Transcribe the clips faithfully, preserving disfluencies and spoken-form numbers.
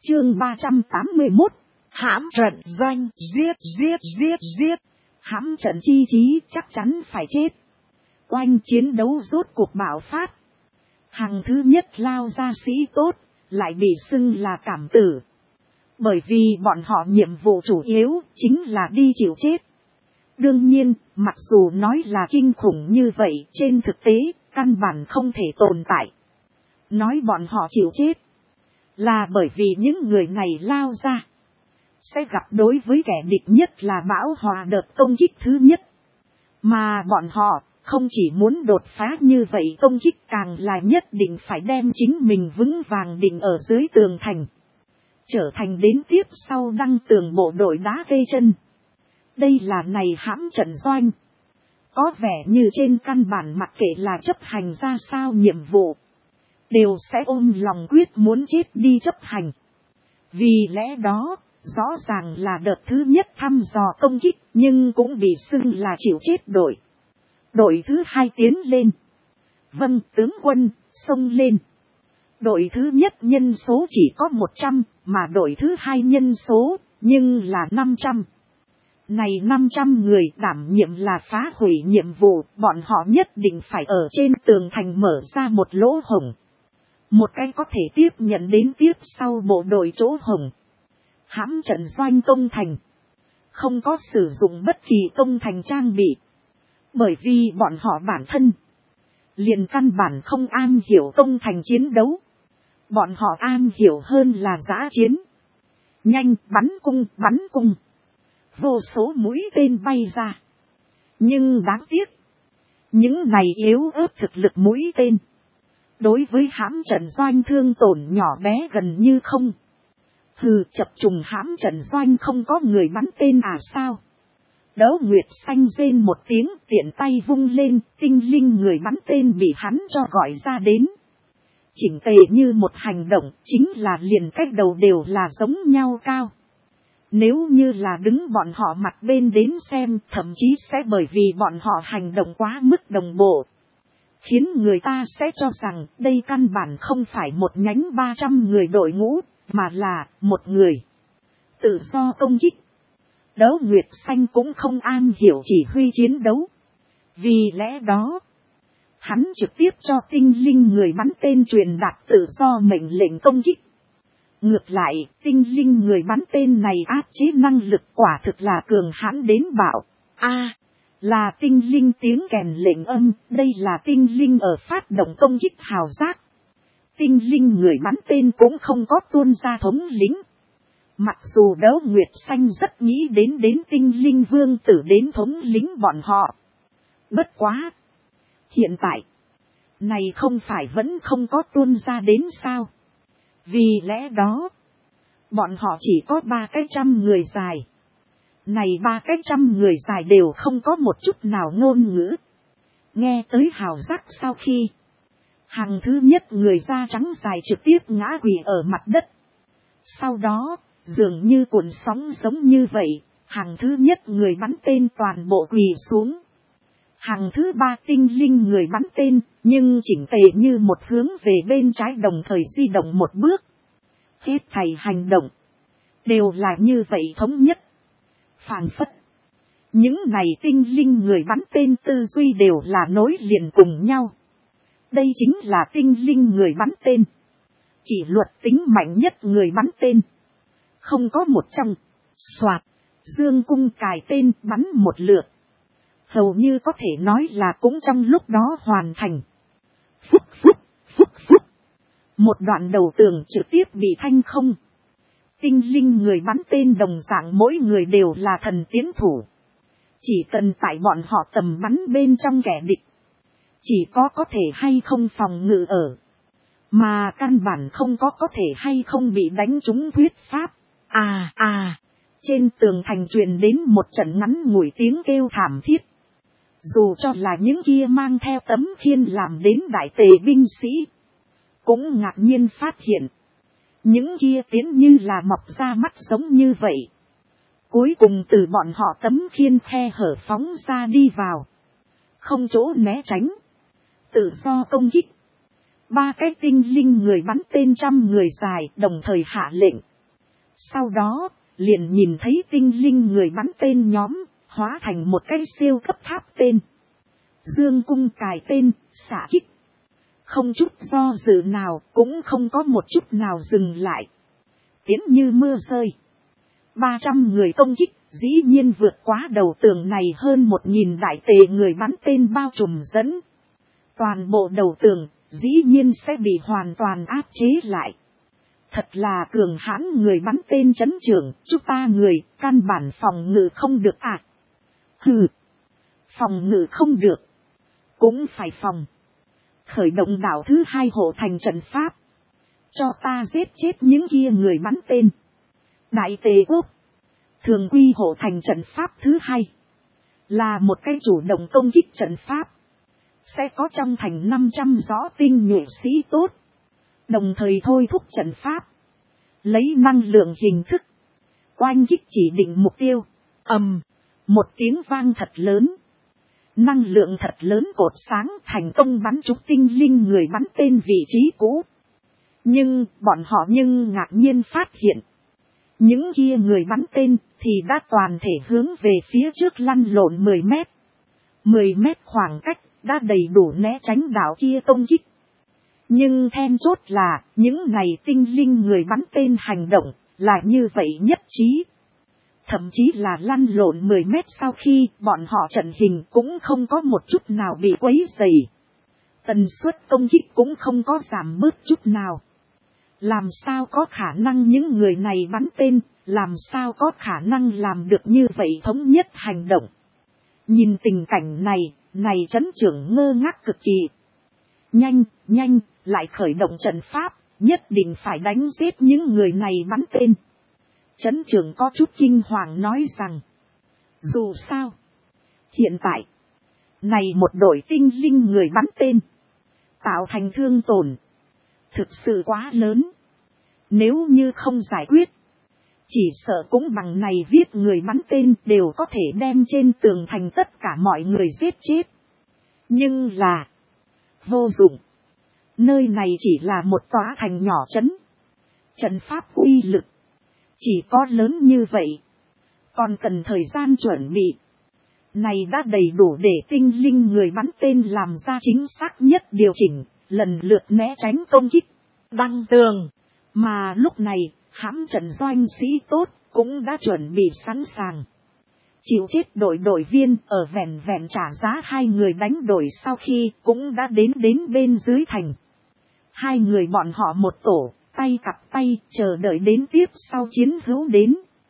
Chương ba trăm tám mươi mốt. Hãm trận doanh, giết, giết, giết, giết. Hãm trận chi chí chắc chắn phải chết. Oanh chiến đấu rốt cuộc bạo phát. Hàng thứ nhất lao ra sĩ tốt, lại bị xưng là cảm tử. Bởi vì bọn họ nhiệm vụ chủ yếu chính là đi chịu chết. Đương nhiên, mặc dù nói là kinh khủng như vậy, trên thực tế, căn bản không thể tồn tại. Nói bọn họ chịu chết, là bởi vì những người này lao ra sẽ gặp đối với kẻ địch nhất là bão hòa đợt công kích thứ nhất. Mà bọn họ không chỉ muốn đột phá như vậy, công kích càng là nhất định phải đem chính mình vững vàng định ở dưới tường thành, trở thành đến tiếp sau đăng tường bộ đội đá cây chân. Đây là này hãm trận doanh. Có vẻ như trên căn bản mặc kệ là chấp hành ra sao nhiệm vụ, đều sẽ ôm lòng quyết muốn chết đi chấp hành. Vì lẽ đó, rõ ràng là đợt thứ nhất thăm dò công kích, nhưng cũng bị xưng là chịu chết đội. Đội thứ hai tiến lên. Vâng, tướng quân, xông lên. Đội thứ nhất nhân số chỉ có một trăm, mà đội thứ hai nhân số, nhưng là năm trăm. Này năm trăm người đảm nhiệm là phá hủy nhiệm vụ, bọn họ nhất định phải ở trên tường thành mở ra một lỗ hổng. Một cái có thể tiếp nhận đến tiếp sau bộ đội chỗ hổng. Hãm trận doanh công thành. Không có sử dụng bất kỳ công thành trang bị. Bởi vì bọn họ bản thân liền căn bản không am hiểu công thành chiến đấu. Bọn họ am hiểu hơn là dã chiến. Nhanh bắn cung bắn cung. Vô số mũi tên bay ra. Nhưng đáng tiếc, những này yếu ớt thực lực mũi tên, đối với hãm trận doanh thương tổn nhỏ bé gần như không. Hừ, chập trùng hãm trận doanh không có người bắn tên à sao? Đấu Nguyệt xanh rên một tiếng, tiện tay vung lên, tinh linh người bắn tên bị hắn cho gọi ra đến. Chỉnh tề như một hành động, chính là liền cách đầu đều là giống nhau cao. Nếu như là đứng bọn họ mặt bên đến xem, thậm chí sẽ bởi vì bọn họ hành động quá mức đồng bộ, khiến người ta sẽ cho rằng đây căn bản không phải một nhánh ba trăm người đội ngũ, mà là một người tự do công kích. Đấu Nguyệt xanh cũng không am hiểu chỉ huy chiến đấu. Vì lẽ đó, hắn trực tiếp cho tinh linh người bắn tên truyền đạt tự do mệnh lệnh công kích. Ngược lại, tinh linh người bắn tên này áp chế năng lực quả thực là cường hãn đến bạo. A, là tinh linh tiếng kèn lệnh âm, đây là tinh linh ở phát động công kích hào giác. Tinh linh người bắn tên cũng không có tuôn ra thống lĩnh. Mặc dù Đấu Nguyệt xanh rất nghĩ đến đến tinh linh vương tử đến thống lĩnh bọn họ. Bất quá. Hiện tại, này không phải vẫn không có tuôn ra đến sao? Vì lẽ đó, bọn họ chỉ có ba cái trăm người dài. Này ba cái trăm người dài đều không có một chút nào ngôn ngữ. Nghe tới hào giác sau khi, hàng thứ nhất người da trắng dài trực tiếp ngã quỵ ở mặt đất. Sau đó, dường như cuộn sóng giống như vậy, hàng thứ nhất người bắn tên toàn bộ quỳ xuống. Hàng thứ ba tinh linh người bắn tên, nhưng chỉnh tề như một hướng về bên trái đồng thời di động một bước. Hết thảy hành động đều là như vậy thống nhất. Phảng phất, những này tinh linh người bắn tên tư duy đều là nối liền cùng nhau. Đây chính là tinh linh người bắn tên, kỷ luật tính mạnh nhất người bắn tên. Không có một trong, soạt, dương cung cài tên bắn một lượt. Hầu như có thể nói là cũng trong lúc đó hoàn thành. Phúc phúc, phúc phúc. Một đoạn đầu tường trực tiếp bị thanh không. Tinh linh người bắn tên đồng dạng mỗi người đều là thần tiến thủ. Chỉ cần tại bọn họ tầm bắn bên trong kẻ địch, chỉ có có thể hay không phòng ngự ở, mà căn bản không có có thể hay không bị đánh trúng huyết pháp. À à, trên tường thành truyền đến một trận ngắn ngủi tiếng kêu thảm thiết. Dù cho là những kia mang theo tấm khiên làm đến đại tề binh sĩ, cũng ngạc nhiên phát hiện, những kia tiến như là mọc ra mắt giống như vậy. Cuối cùng từ bọn họ tấm khiên khe hở phóng ra đi vào, không chỗ né tránh, tự do công kích. Ba cái tinh linh người bắn tên trăm người dài đồng thời hạ lệnh, Sau đó, liền nhìn thấy tinh linh người bắn tên nhóm, hóa thành một cái siêu cấp tháp tên. Dương cung cài tên, xạ kích. Không chút do dự nào, cũng không có một chút nào dừng lại. Tiến như mưa rơi. ba trăm người công kích, dĩ nhiên vượt quá đầu tường này hơn một nghìn đại tề người bắn tên bao trùm dẫn. Toàn bộ đầu tường, dĩ nhiên sẽ bị hoàn toàn áp chế lại. Thật là cường hãn người bắn tên trấn trưởng, chúng ta người, căn bản phòng ngự không được à. Hừ, phòng ngự không được, cũng phải phòng. Khởi động đảo thứ hai hộ thành trận pháp. Cho ta giết chết những kia người bắn tên. Đại Tề Quốc, thường quy hộ thành trận pháp thứ hai. Là một cái chủ động công kích trận pháp. Sẽ có trong thành năm trăm rõ tinh nhuệ sĩ tốt. Đồng thời thôi thúc trận pháp. Lấy năng lượng hình thức. Oanh kích chỉ định mục tiêu. Ầm, một tiếng vang thật lớn. Năng lượng thật lớn cột sáng thành công bắn trúng tinh linh người bắn tên vị trí cũ. Nhưng bọn họ nhưng ngạc nhiên phát hiện. Những kia người bắn tên thì đã toàn thể hướng về phía trước lăn lộn mười mét. mười mét khoảng cách đã đầy đủ né tránh đảo kia công kích. Nhưng then chốt là những này tinh linh người bắn tên hành động là như vậy nhất trí. Thậm chí là lăn lộn mười mét sau khi bọn họ trận hình cũng không có một chút nào bị quấy rầy. Tần suất công kích cũng không có giảm bớt chút nào. Làm sao có khả năng những người này bắn tên, làm sao có khả năng làm được như vậy thống nhất hành động. Nhìn tình cảnh này, này trấn trưởng ngơ ngác cực kỳ. Nhanh, nhanh, lại khởi động trận pháp, nhất định phải đánh giết những người này bắn tên. Trấn trưởng có chút kinh hoàng nói rằng, dù sao, hiện tại, này một đội tinh linh người bắn tên, tạo thành thương tổn, thực sự quá lớn. Nếu như không giải quyết, chỉ sợ cũng bằng này viết người bắn tên đều có thể đem trên tường thành tất cả mọi người giết chết. Nhưng là, vô dụng. Nơi này chỉ là một tòa thành nhỏ trấn. Trận pháp uy lực chỉ có lớn như vậy. Còn cần thời gian chuẩn bị. Này đã đầy đủ để tinh linh người bắn tên làm ra chính xác nhất điều chỉnh, lần lượt né tránh công kích, đăng tường. Mà lúc này, hãm trận doanh sĩ tốt cũng đã chuẩn bị sẵn sàng. Chịu chết đội đội viên ở vẹn vẹn trả giá hai người đánh đổi sau khi cũng đã đến đến bên dưới thành. Hai người bọn họ một tổ, tay cặp tay chờ đợi đến tiếp sau chiến hữu đến.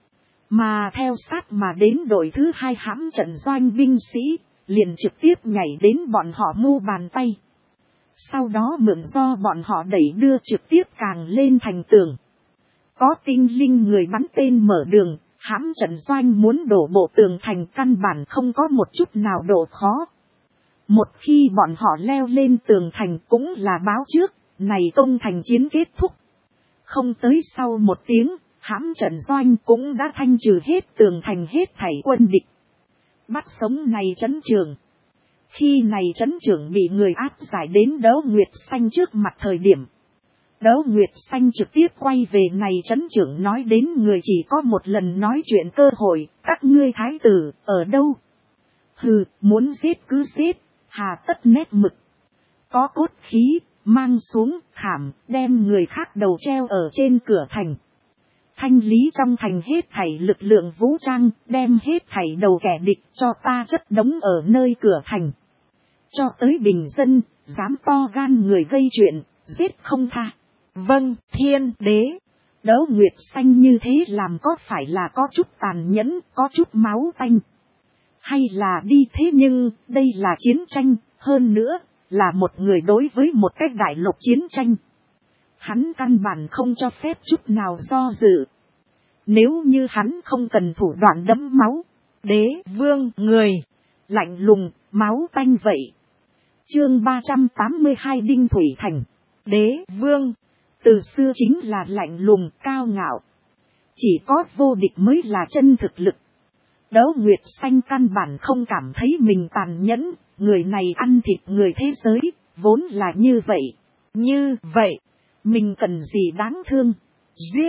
Mà theo sát mà đến đội thứ hai hãm trận doanh binh sĩ, liền trực tiếp nhảy đến bọn họ mu bàn tay. Sau đó mượn do bọn họ đẩy đưa trực tiếp càng lên thành tường. Có tinh linh người bắn tên mở đường, hãm trận doanh muốn đổ bộ tường thành căn bản không có một chút nào độ khó. Một khi bọn họ leo lên tường thành cũng là báo trước, này công thành chiến kết thúc. Không tới sau một tiếng, hãm trận doanh cũng đã thanh trừ hết tường thành hết thảy quân địch. Bắt sống này trấn trưởng. Khi này trấn trưởng bị người áp giải đến Đấu Nguyệt Xanh trước mặt thời điểm. Đấu Nguyệt Xanh trực tiếp quay về này trấn trưởng nói đến người chỉ có một lần nói chuyện cơ hội, các ngươi thái tử, ở đâu? Hừ, muốn giết cứ giết, hà tất nét mực. Có cốt khí, mang xuống, khảm, đem người khác đầu treo ở trên cửa thành. Thanh lý trong thành hết thảy lực lượng vũ trang, đem hết thảy đầu kẻ địch cho ta chất đống ở nơi cửa thành. Cho tới bình dân, dám to gan người gây chuyện, giết không tha. Vâng, thiên đế. Đấu Nguyệt Xanh như thế làm có phải là có chút tàn nhẫn, có chút máu tanh. Hay là đi thế nhưng, đây là chiến tranh, hơn nữa, là một người đối với một cái đại lục chiến tranh. Hắn căn bản không cho phép chút nào do dự. Nếu như hắn không cần thủ đoạn đẫm máu, đế vương người, lạnh lùng, máu tanh vậy. Chương ba trăm tám mươi hai Đinh Thủy Thành, đế vương, từ xưa chính là lạnh lùng, cao ngạo. Chỉ có vô địch mới là chân thực lực. Đấu Nguyệt Xanh căn bản không cảm thấy mình tàn nhẫn, người này ăn thịt người thế giới, vốn là như vậy. Như vậy, mình cần gì đáng thương, giết.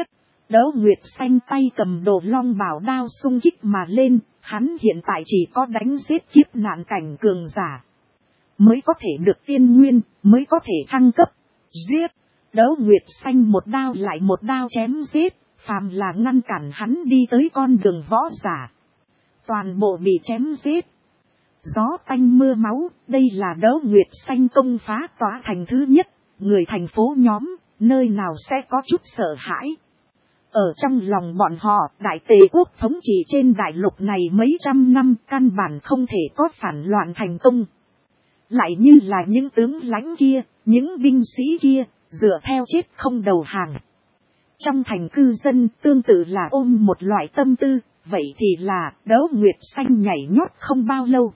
Đỗ Nguyệt Xanh tay cầm Đồ Long bảo đao xung kích mà lên, hắn hiện tại chỉ có đánh giết kiếp nạn cảnh cường giả mới có thể được tiên nguyên, mới có thể thăng cấp. Giết! Đỗ Nguyệt Xanh một đao lại một đao chém giết, phàm là ngăn cản hắn đi tới con đường võ giả, toàn bộ bị chém giết. Gió tanh mưa máu, đây là Đỗ Nguyệt Xanh công phá tỏa thành thứ nhất, người thành phố nhóm, nơi nào sẽ có chút sợ hãi. Ở trong lòng bọn họ, Đại Tề quốc thống trị trên đại lục này mấy trăm năm căn bản không thể có phản loạn thành công. Lại như là những tướng lãnh kia, những binh sĩ kia, dựa theo chết không đầu hàng. Trong thành cư dân tương tự là ôm một loại tâm tư, vậy thì là Đỗ Nguyệt Xanh nhảy nhót không bao lâu.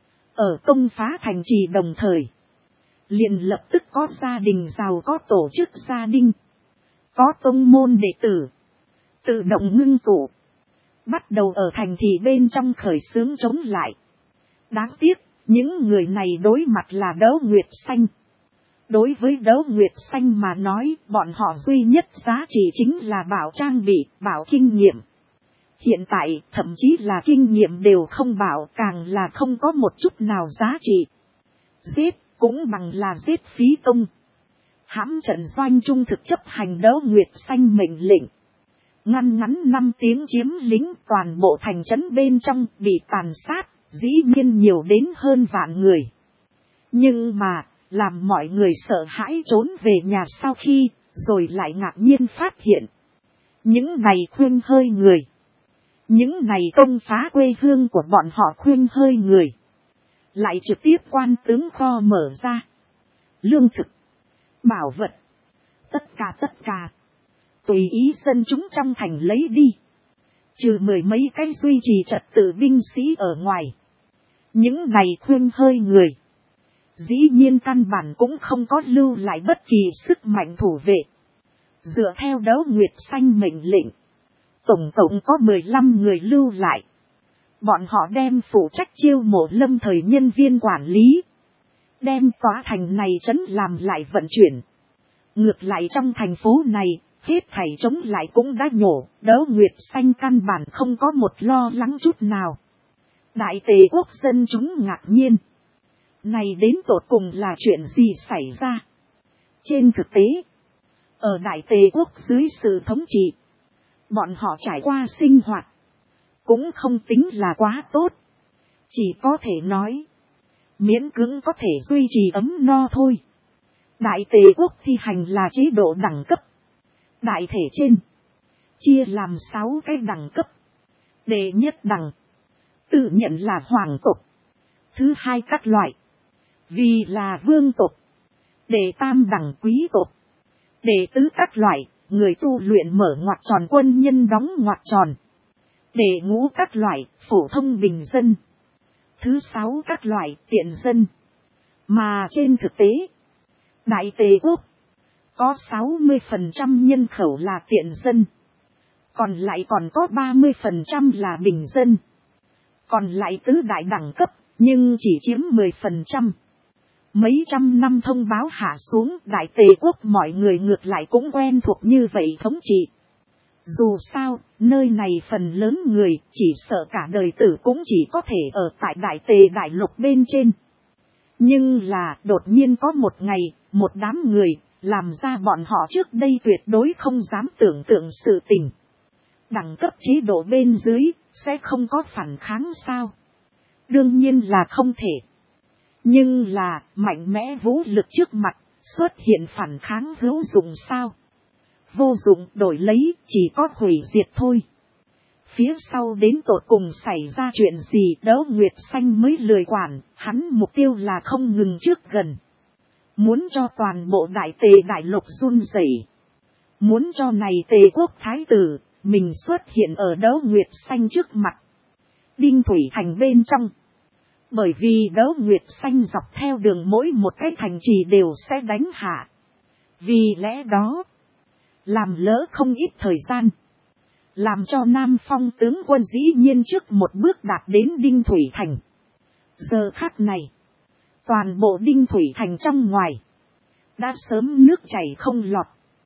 Ở công phá thành trì đồng thời, liền lập tức có gia đình giàu có tổ chức gia đình, có tông môn đệ tử, tự động ngưng tụ, bắt đầu ở thành thị bên trong khởi xướng chống lại. Đáng tiếc, những người này đối mặt là Đỗ Nguyệt Xanh. Đối với Đỗ Nguyệt Xanh mà nói, bọn họ duy nhất giá trị chính là bảo trang bị, bảo kinh nghiệm. Hiện tại, thậm chí là kinh nghiệm đều không bảo, càng là không có một chút nào giá trị. Giết, cũng bằng là giết phí công. Hãm trận doanh trung thực chấp hành Đỗ Nguyệt Xanh mệnh lệnh. Ngăn ngắn năm tiếng chiếm lĩnh toàn bộ thành trấn bên trong bị tàn sát, dĩ nhiên nhiều đến hơn vạn người. Nhưng mà, làm mọi người sợ hãi trốn về nhà sau khi, rồi lại ngạc nhiên phát hiện. Những này khuyên hơi người. Những này công phá quê hương của bọn họ khuyên hơi người. Lại trực tiếp quan tướng kho mở ra. Lương thực, bảo vật, tất cả tất cả. Tùy ý dân chúng trong thành lấy đi. Trừ mười mấy cái duy trì trật tự binh sĩ ở ngoài. Những này khuyên hơi người. Dĩ nhiên căn bản cũng không có lưu lại bất kỳ sức mạnh thủ vệ. Dựa theo Đỗ Nguyệt Xanh mệnh lệnh. Tổng cộng có mười lăm người lưu lại. Bọn họ đem phụ trách chiêu mộ lâm thời nhân viên quản lý. Đem tòa thành này trấn làm lại vận chuyển. Ngược lại trong thành phố này, hết thảy chống lại cũng đã nhổ. Đỗ Nguyệt Xanh căn bản không có một lo lắng chút nào. Đại Tề quốc dân chúng ngạc nhiên. Này đến tột cùng là chuyện gì xảy ra? Trên thực tế, ở Đại Tề quốc dưới sự thống trị, bọn họ trải qua sinh hoạt, cũng không tính là quá tốt. Chỉ có thể nói, miễn cưỡng có thể duy trì ấm no thôi. Đại Tề quốc thi hành là chế độ đẳng cấp. Đại thể trên, chia làm sáu cái đẳng cấp. Đệ nhất đẳng, tự nhận là hoàng tộc. Thứ hai các loại, vì là vương tộc. Đệ tam đẳng quý tộc. Đệ tứ các loại, người tu luyện mở ngoặc tròn quân nhân đóng ngoặc tròn. Đệ ngũ các loại, phổ thông bình dân. Thứ sáu các loại, tiện dân. Mà trên thực tế, Đại Tề quốc có sáu mươi phần trăm nhân khẩu là tiện dân. Còn lại còn có ba mươi phần trăm là bình dân. Còn lại tứ đại đẳng cấp, nhưng chỉ chiếm mười phần trăm. Mấy trăm năm thông báo hạ xuống, Đại Tề quốc mọi người ngược lại cũng quen thuộc như vậy thống trị. Dù sao, nơi này phần lớn người chỉ sợ cả đời tử cũng chỉ có thể ở tại Đại Tề đại lục bên trên. Nhưng là đột nhiên có một ngày, một đám người làm ra bọn họ trước đây tuyệt đối không dám tưởng tượng sự tình. Đẳng cấp chế độ bên dưới sẽ không có phản kháng sao? Đương nhiên là không thể. Nhưng là mạnh mẽ vũ lực trước mặt xuất hiện phản kháng hữu dụng sao? Vô dụng, đổi lấy chỉ có hủy diệt thôi. Phía sau đến tột cùng xảy ra chuyện gì Đỗ Nguyệt Xanh mới lười quản, hắn mục tiêu là không ngừng trước gần. Muốn cho toàn bộ Đại Tề đại lục run rẩy, muốn cho này Tề quốc thái tử, mình xuất hiện ở Đỗ Nguyệt Xanh trước mặt. Đinh Thủy thành bên trong. Bởi vì Đỗ Nguyệt Xanh dọc theo đường mỗi một cái thành trì đều sẽ đánh hạ. Vì lẽ đó, làm lỡ không ít thời gian. Làm cho Nam Phong tướng quân dĩ nhiên trước một bước đạt đến Đinh Thủy thành. Giờ khắc này, toàn bộ Đinh Thủy thành trong ngoài đã sớm nước chảy không lọt.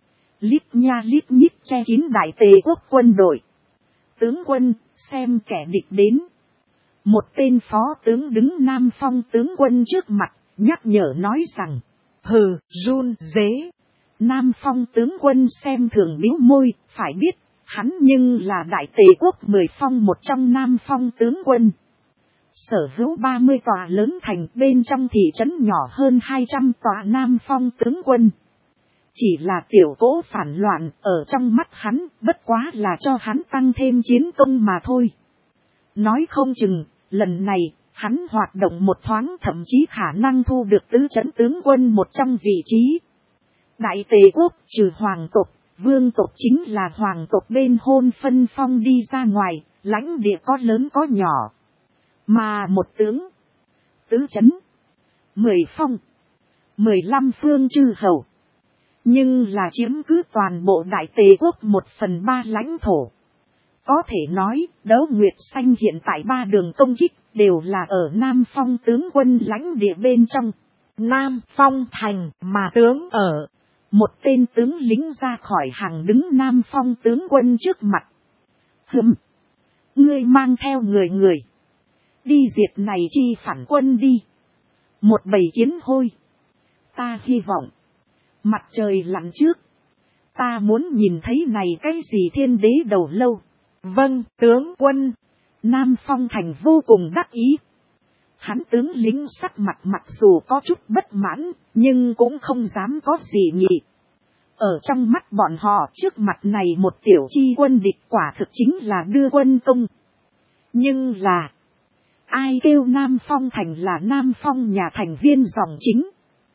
Lít nha lít nhít che kín đại tề quốc quân đội. Tướng quân, xem kẻ địch đến. Một tên phó tướng đứng Nam Phong tướng quân trước mặt, nhắc nhở nói rằng, hừ, run dế. Nam Phong tướng quân xem thường bĩu môi, phải biết, hắn nhưng là đại tề quốc mười phong một trong Nam Phong tướng quân. Sở hữu ba mươi tòa lớn thành, bên trong thị trấn nhỏ hơn hai trăm tòa Nam Phong tướng quân. Chỉ là tiểu cỗ phản loạn, ở trong mắt hắn, bất quá là cho hắn tăng thêm chiến công mà thôi. Nói không chừng, lần này, hắn hoạt động một thoáng thậm chí khả năng thu được tứ trấn tướng quân một trong vị trí. Đại tề quốc trừ hoàng tộc, vương tộc chính là hoàng tộc bên hôn phân phong đi ra ngoài, lãnh địa có lớn có nhỏ. Mà một tướng, tứ trấn, mười phong, mười lăm phương chư hầu. Nhưng là chiếm cứ toàn bộ đại tề quốc một phần ba lãnh thổ. Có thể nói, Đấu Nguyệt Xanh hiện tại ba đường công kích đều là ở Nam Phong tướng quân lãnh địa bên trong. Nam Phong thành mà tướng ở. Một tên tướng lính ra khỏi hàng đứng Nam Phong tướng quân trước mặt. Hừm, ngươi mang theo người người. Đi diệt này chi phản quân đi. Một bầy kiến hôi. Ta hy vọng. Mặt trời lặn trước. Ta muốn nhìn thấy này cái gì thiên đế đầu lâu. Vâng, tướng quân. Nam Phong thành vô cùng đắc ý. Hắn tướng lính sắc mặt mặc dù có chút bất mãn, nhưng cũng không dám có gì nhỉ. Ở trong mắt bọn họ trước mặt này một tiểu chi quân địch quả thực chính là đưa quân công. Nhưng là, ai kêu Nam Phong thành là Nam Phong nhà thành viên dòng chính.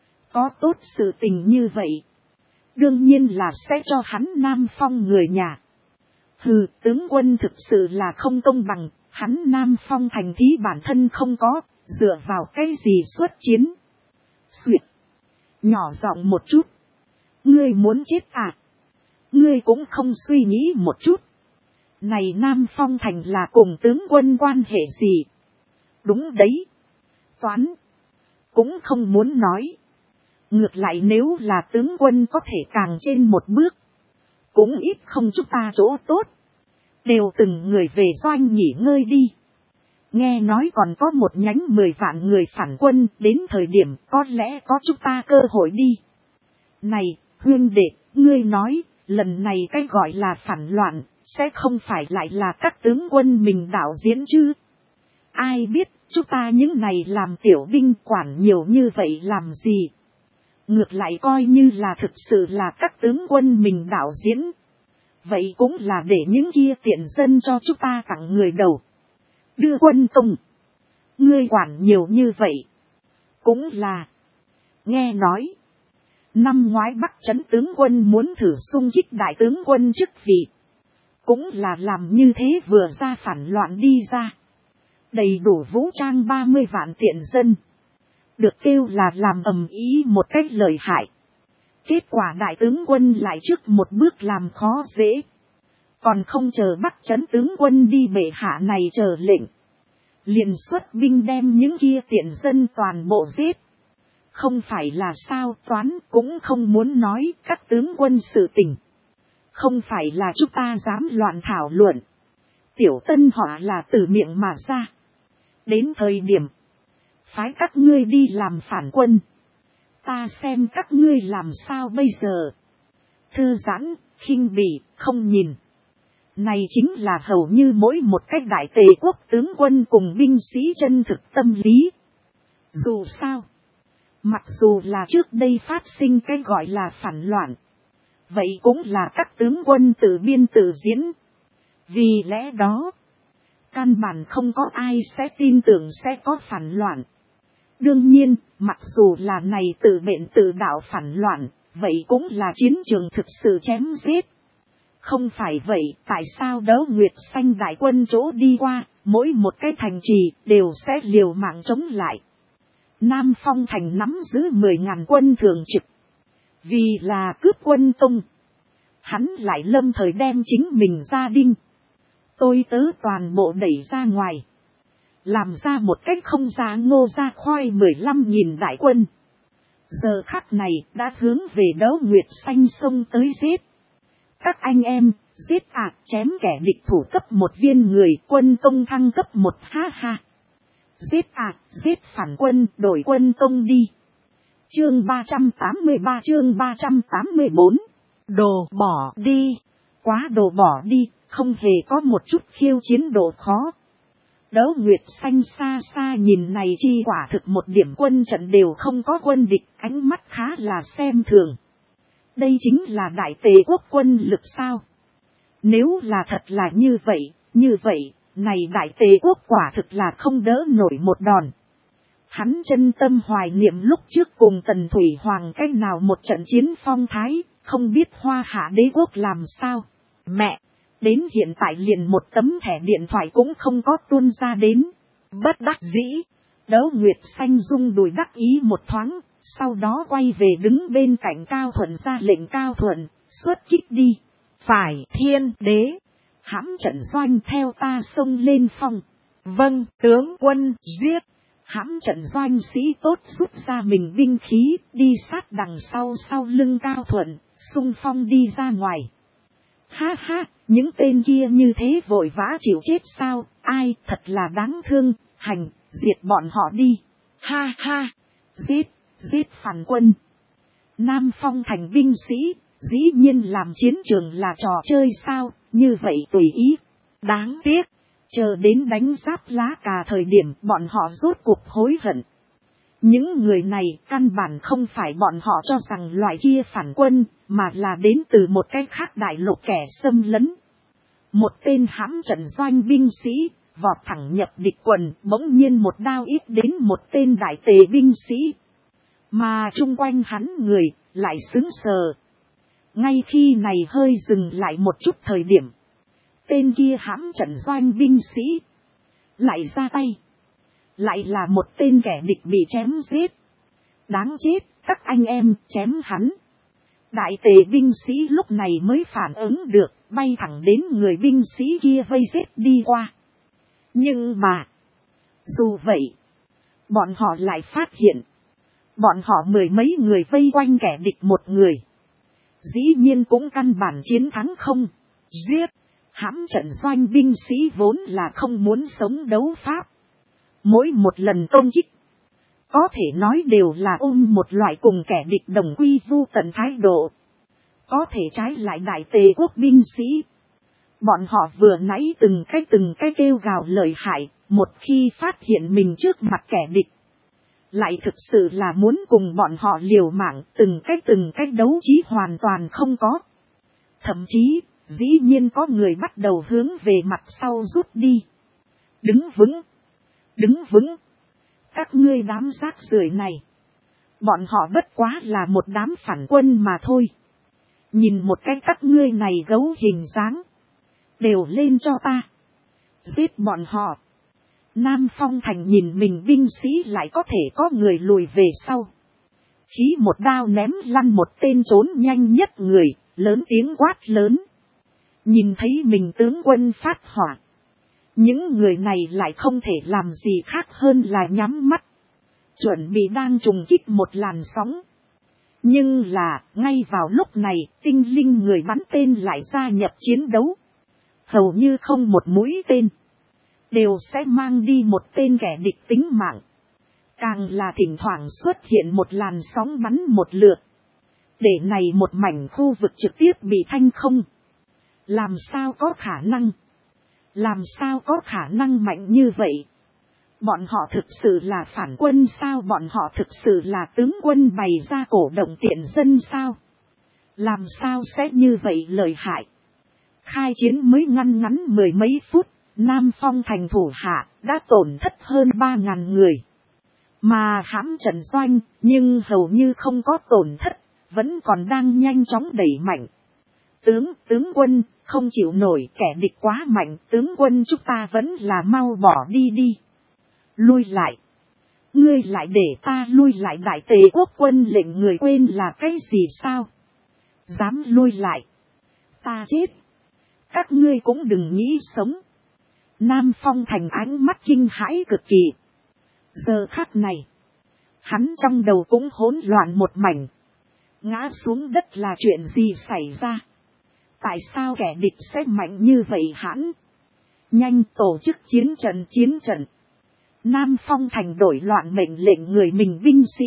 Có tốt sự tình như vậy. Đương nhiên là sẽ cho hắn Nam Phong người nhà. Hừ, tướng quân thực sự là không công bằng, hắn Nam Phong thành thí bản thân không có, dựa vào cái gì xuất chiến. Xuyệt, nhỏ giọng một chút. Ngươi muốn chết à? Ngươi cũng không suy nghĩ một chút. Này Nam Phong thành là cùng tướng quân quan hệ gì? Đúng đấy. Toán. Cũng không muốn nói. Ngược lại nếu là tướng quân có thể càng trên một bước. Cũng ít không chúng ta chỗ tốt. Đều từng người về doanh nghỉ ngơi đi. Nghe nói còn có một nhánh mười vạn người phản quân, đến thời điểm có lẽ có chúng ta cơ hội đi. Này, huynh đệ, ngươi nói, lần này cái gọi là phản loạn, sẽ không phải lại là các tướng quân mình đạo diễn chứ? Ai biết, chúng ta những này làm tiểu binh quản nhiều như vậy làm gì? Ngược lại coi như là thực sự là các tướng quân mình đạo diễn. Vậy cũng là để những kia tiện dân cho chúng ta tặng người đầu. Đưa quân công. Ngươi quản nhiều như vậy. Cũng là. Nghe nói. Năm ngoái Bắc trấn tướng quân muốn thử xung kích đại tướng quân chức vị. Cũng là làm như thế vừa ra phản loạn đi ra. Đầy đủ vũ trang ba mươi vạn tiện dân. Được kêu là làm ầm ý một cách lợi hại. Kết quả đại tướng quân lại trước một bước làm khó dễ. Còn không chờ Bắc trấn tướng quân đi bệ hạ này chờ lệnh. Liền xuất binh đem những kia tiện dân toàn bộ giết. Không phải là sao toán cũng không muốn nói các tướng quân sự tình. Không phải là chúng ta dám loạn thảo luận. Tiểu tân họ là từ miệng mà ra. Đến thời điểm. Phái các ngươi đi làm phản quân. Ta xem các ngươi làm sao bây giờ. Thư giãn, khinh bỉ, không nhìn. Này chính là hầu như mỗi một cách đại tề quốc tướng quân cùng binh sĩ chân thực tâm lý. Dù sao. Mặc dù là trước đây phát sinh cái gọi là phản loạn. Vậy cũng là các tướng quân tự biên tự diễn. Vì lẽ đó. Căn bản không có ai sẽ tin tưởng sẽ có phản loạn. Đương nhiên, mặc dù là này tự mệnh tự đạo phản loạn, vậy cũng là chiến trường thực sự chém giết. Không phải vậy, tại sao Đấu Nguyệt Xanh đại quân chỗ đi qua, mỗi một cái thành trì đều sẽ liều mạng chống lại. Nam Phong thành nắm giữ mười ngàn quân thường trực. Vì là cướp quân công. Hắn lại lâm thời đem chính mình ra đinh. Tôi tớ toàn bộ đẩy ra ngoài. Làm ra một cách không ra ngô ra khoai mười lăm nghìn đại quân. Giờ khắc này đã hướng về Đấu Nguyệt Xanh sông tới giết. Các anh em, giết à, chém kẻ địch thủ cấp một viên người, quân công thăng cấp một, ha ha. Giết à, giết phản quân, đổi quân công đi. Chương ba trăm tám mươi ba, chương ba trăm tám mươi bốn. Đồ bỏ đi. Quá đồ bỏ đi, không hề có một chút khiêu chiến độ khó. Đấu Nguyệt Xanh xa xa nhìn này chi quả thực một điểm quân trận đều không có quân địch, ánh mắt khá là xem thường. Đây chính là đại tề quốc quân lực sao? Nếu là thật là như vậy, như vậy, này đại tề quốc quả thực là không đỡ nổi một đòn. Hắn chân tâm hoài niệm lúc trước cùng Tần Thủy Hoàng cách nào một trận chiến phong thái, không biết Hoa Hạ đế quốc làm sao. Mẹ, đến hiện tại liền một tấm thẻ điện thoại cũng không có tuôn ra đến. Bất đắc dĩ, Đấu Nguyệt Xanh rung đùi đắc ý một thoáng, sau đó quay về đứng bên cạnh Cao Thuận ra lệnh Cao Thuận, xuất kích đi. Phải, Thiên đế, hãm trận doanh theo ta xông lên phong. Vâng, tướng quân, giết. Hãm trận doanh sĩ tốt rút ra mình binh khí, đi sát đằng sau sau lưng Cao Thuận, xung phong đi ra ngoài. Ha ha, những tên kia như thế vội vã chịu chết sao, ai, thật là đáng thương, hành, diệt bọn họ đi. Ha ha, giết, giết phản quân. Nam Phong thành binh sĩ, dĩ nhiên làm chiến trường là trò chơi sao, như vậy tùy ý. Đáng tiếc, chờ đến đánh giáp lá cà thời điểm bọn họ rốt cuộc hối hận. Những người này căn bản không phải bọn họ cho rằng loại kia phản quân, mà là đến từ một cái khác đại lục kẻ xâm lấn. Một tên hãm trận doanh binh sĩ, vọt thẳng nhập địch quần, bỗng nhiên một đao ít đến một tên đại tề binh sĩ. Mà chung quanh hắn người, lại sững sờ. Ngay khi này hơi dừng lại một chút thời điểm, tên kia hãm trận doanh binh sĩ lại ra tay. Lại là một tên kẻ địch bị chém giết. Đáng chết, các anh em, chém hắn. Đại tề binh sĩ lúc này mới phản ứng được, bay thẳng đến người binh sĩ kia vây giết đi qua. Nhưng mà, dù vậy, bọn họ lại phát hiện, bọn họ mười mấy người vây quanh kẻ địch một người. Dĩ nhiên cũng căn bản chiến thắng không. Giết, hãm trận doanh binh sĩ vốn là không muốn sống đấu pháp. Mỗi một lần công kích, có thể nói đều là ôm một loại cùng kẻ địch đồng quy vu tận thái độ. Có thể trái lại đại tề quốc binh sĩ. Bọn họ vừa nãy từng cái từng cái kêu gào lợi hại, một khi phát hiện mình trước mặt kẻ địch. Lại thực sự là muốn cùng bọn họ liều mạng, từng cái từng cái đấu trí hoàn toàn không có. Thậm chí, dĩ nhiên có người bắt đầu hướng về mặt sau rút đi. Đứng vững. Đứng vững. Các ngươi đám rác rưởi này. Bọn họ bất quá là một đám phản quân mà thôi. Nhìn một cái các ngươi này gấu hình dáng. Đều lên cho ta. Giết bọn họ. Nam Phong thành nhìn mình binh sĩ lại có thể có người lùi về sau. Khí một đao ném lăn một tên trốn nhanh nhất người, lớn tiếng quát lớn. Nhìn thấy mình tướng quân phát hỏa. Những người này lại không thể làm gì khác hơn là nhắm mắt. Chuẩn bị đang trùng kích một làn sóng. Nhưng là, ngay vào lúc này, tinh linh người bắn tên lại gia nhập chiến đấu. Hầu như không một mũi tên. Đều sẽ mang đi một tên kẻ địch tính mạng. Càng là thỉnh thoảng xuất hiện một làn sóng bắn một lượt. Để này một mảnh khu vực trực tiếp bị thanh không. Làm sao có khả năng? Làm sao có khả năng mạnh như vậy? Bọn họ thực sự là phản quân sao? Bọn họ thực sự là tướng quân bày ra cổ động tiện dân sao? Làm sao sẽ như vậy lợi hại? Khai chiến mới ngăn ngắn mười mấy phút, Nam Phong thành thủ hạ đã tổn thất hơn ba ngàn người. Mà hãm trận doanh, nhưng hầu như không có tổn thất, vẫn còn đang nhanh chóng đẩy mạnh. Tướng, tướng quân, không chịu nổi, kẻ địch quá mạnh, tướng quân chúng ta vẫn là mau bỏ đi đi. Lui lại. Ngươi lại để ta lui lại, đại tề quốc quân lệnh người quên là cái gì sao? Dám lui lại. Ta chết. Các ngươi cũng đừng nghĩ sống. Nam Phong thành ánh mắt kinh hãi cực kỳ. Giờ khắc này, hắn trong đầu cũng hỗn loạn một mảnh. Ngã xuống đất là chuyện gì xảy ra? Tại sao kẻ địch sẽ mạnh như vậy hãn? Nhanh tổ chức chiến trận chiến trận. Nam Phong thành đổi loạn mệnh lệnh người mình binh sĩ.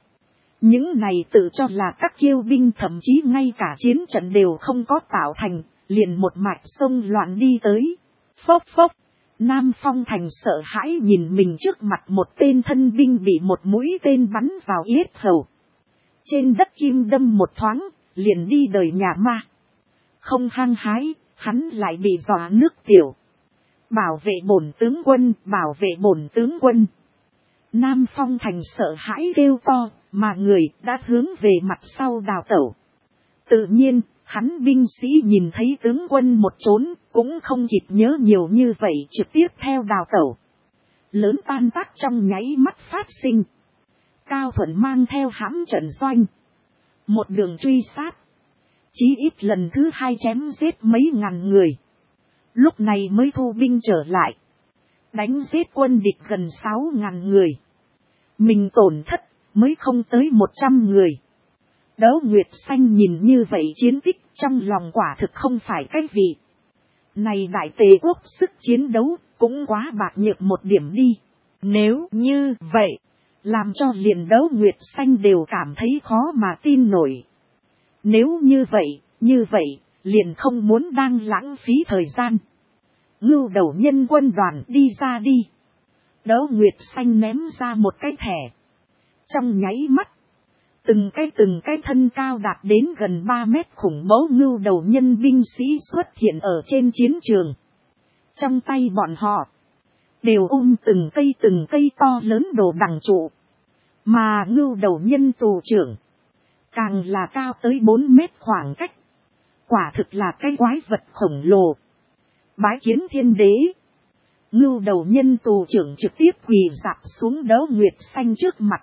Những này tự cho là các kiêu binh, thậm chí ngay cả chiến trận đều không có tạo thành, liền một mạch sông loạn đi tới. Phốc phốc, Nam Phong thành sợ hãi nhìn mình trước mặt một tên thân binh bị một mũi tên bắn vào yết hầu. Trên đất kim đâm một thoáng, liền đi đời nhà ma. Không hăng hái, hắn lại bị dọa nước tiểu. Bảo vệ bổn tướng quân, bảo vệ bổn tướng quân. Nam Phong thành sợ hãi kêu to, mà người đã hướng về mặt sau đào tẩu. Tự nhiên, hắn binh sĩ nhìn thấy tướng quân một trốn, cũng không kịp nhớ nhiều như vậy, trực tiếp theo đào tẩu. Lớn tan tác trong nháy mắt phát sinh. Cao Thuận mang theo hãm trận doanh. Một đường truy sát. Chí ít lần thứ hai chém giết mấy ngàn người. Lúc này mới thu binh trở lại. Đánh giết quân địch gần sáu ngàn người. Mình tổn thất mới không tới một trăm người. Đấu Nguyệt Xanh nhìn như vậy chiến tích trong lòng quả thực không phải cái vị. Này đại tề quốc sức chiến đấu cũng quá bạc nhược một điểm đi. Nếu như vậy, làm cho liền Đấu Nguyệt Xanh đều cảm thấy khó mà tin nổi. Nếu như vậy, như vậy, liền không muốn đang lãng phí thời gian. Ngưu đầu nhân quân đoàn đi ra đi. Đấu Nguyệt Xanh ném ra một cái thẻ. Trong nháy mắt, từng cái từng cái thân cao đạt đến gần ba mét khủng bố ngưu đầu nhân binh sĩ xuất hiện ở trên chiến trường. Trong tay bọn họ, đều ôm từng cây từng cây to lớn đồ đằng trụ. Mà ngưu đầu nhân tù trưởng, càng là cao tới bốn mét khoảng cách. Quả thực là cái quái vật khổng lồ. Bái kiến thiên đế. Ngưu đầu nhân tù trưởng trực tiếp quỳ dạp xuống Đấu Nguyệt Xanh trước mặt.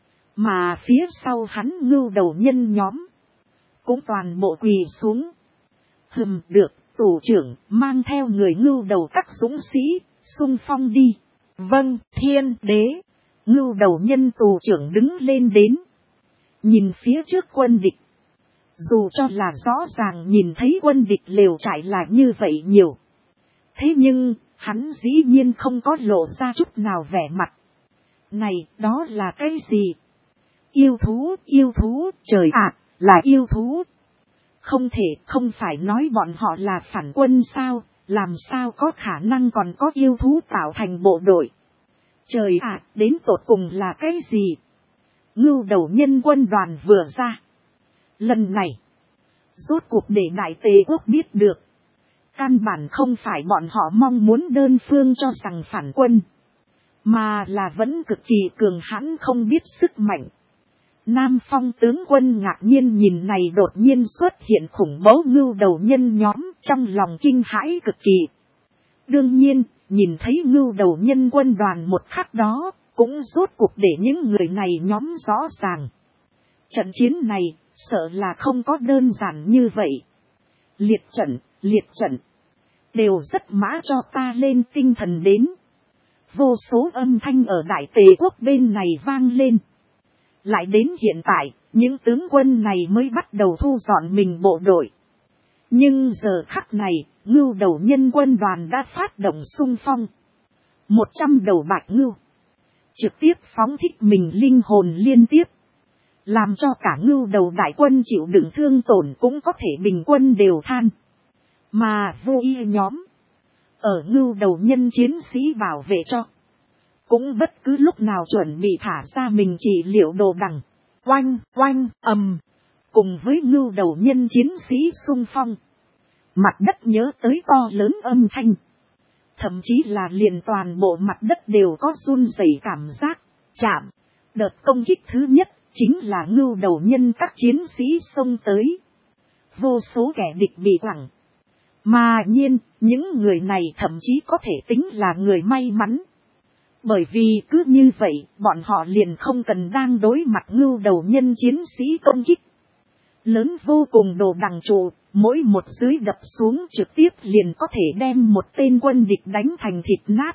Mà phía sau hắn ngưu đầu nhân nhóm cũng toàn bộ quỳ xuống. Hừm, được, tù trưởng mang theo người ngưu đầu các dũng sĩ xung phong đi. Vâng, thiên đế. Ngưu đầu nhân tù trưởng đứng lên đến. Nhìn phía trước quân địch. Dù cho là rõ ràng nhìn thấy quân địch lều trại là như vậy nhiều. Thế nhưng, hắn dĩ nhiên không có lộ ra chút nào vẻ mặt. Này, đó là cái gì? Yêu thú, yêu thú, trời ạ, là yêu thú. Không thể, không phải nói bọn họ là phản quân sao, làm sao có khả năng còn có yêu thú tạo thành bộ đội. Trời ạ, đến tột cùng là cái gì? Ngưu đầu nhân quân đoàn vừa ra. Lần này, rốt cuộc để đại tề quốc biết được. Căn bản không phải bọn họ mong muốn đơn phương cho rằng phản quân. Mà là vẫn cực kỳ cường hãn không biết sức mạnh. Nam Phong tướng quân ngạc nhiên nhìn này đột nhiên xuất hiện khủng bố ngưu đầu nhân nhóm trong lòng kinh hãi cực kỳ. Đương nhiên, nhìn thấy ngưu đầu nhân quân đoàn một khắc đó, cũng rốt cuộc để những người này nhóm rõ ràng. Trận chiến này, sợ là không có đơn giản như vậy. Liệt trận, liệt trận, đều rất mã cho ta lên tinh thần đến. Vô số âm thanh ở đại tề quốc bên này vang lên. Lại đến hiện tại, những tướng quân này mới bắt đầu thu dọn mình bộ đội. Nhưng giờ khắc này, ngưu đầu nhân quân đoàn đã phát động xung phong. Một trăm đầu bạch ngưu. Trực tiếp phóng thích mình linh hồn liên tiếp. Làm cho cả ngưu đầu đại quân chịu đựng thương tổn cũng có thể bình quân đều than. Mà vô y nhóm. Ở ngưu đầu nhân chiến sĩ bảo vệ cho. Cũng bất cứ lúc nào chuẩn bị thả ra mình trị liệu đồ đằng. Oanh, oanh, ầm. Cùng với ngưu đầu nhân chiến sĩ xung phong. Mặt đất nhớ tới to lớn âm thanh. Thậm chí là liền toàn bộ mặt đất đều có run rẩy cảm giác. Chạm. Đợt công kích thứ nhất chính là ngưu đầu nhân các chiến sĩ xông tới. Vô số kẻ địch bị quẳng. Mà nhiên, những người này thậm chí có thể tính là người may mắn. Bởi vì cứ như vậy, bọn họ liền không cần đang đối mặt ngưu đầu nhân chiến sĩ công kích. Lớn vô cùng đồ đằng trụ, mỗi một dưới đập xuống trực tiếp liền có thể đem một tên quân địch đánh thành thịt nát.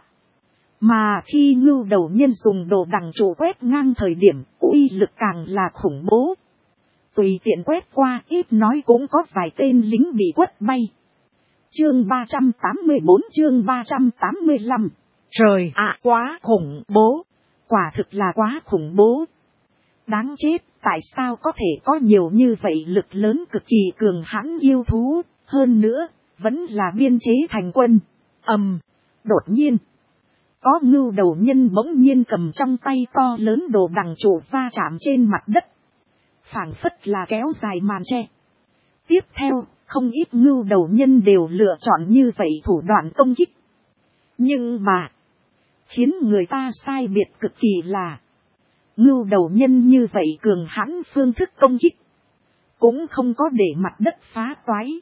Mà khi ngưu đầu nhân dùng đồ đằng trụ quét ngang thời điểm, uy lực càng là khủng bố. Tùy tiện quét qua ít nói cũng có vài tên lính bị quất bay. Chương ba trăm tám mươi bốn chương ba trăm tám mươi lăm. Trời ạ, quá khủng bố. Quả thực là quá khủng bố. Đáng chết, tại sao có thể có nhiều như vậy lực lớn cực kỳ cường hãn yêu thú, hơn nữa, vẫn là biên chế thành quân. Ầm, um, đột nhiên, có ngưu đầu nhân bỗng nhiên cầm trong tay to lớn đồ đằng trụ va chạm trên mặt đất. Phảng phất là kéo dài màn tre. Tiếp theo, không ít ngưu đầu nhân đều lựa chọn như vậy thủ đoạn công kích. Nhưng mà, khiến người ta sai biệt cực kỳ là, ngưu đầu nhân như vậy cường hãn phương thức công kích, cũng không có để mặt đất phá toái,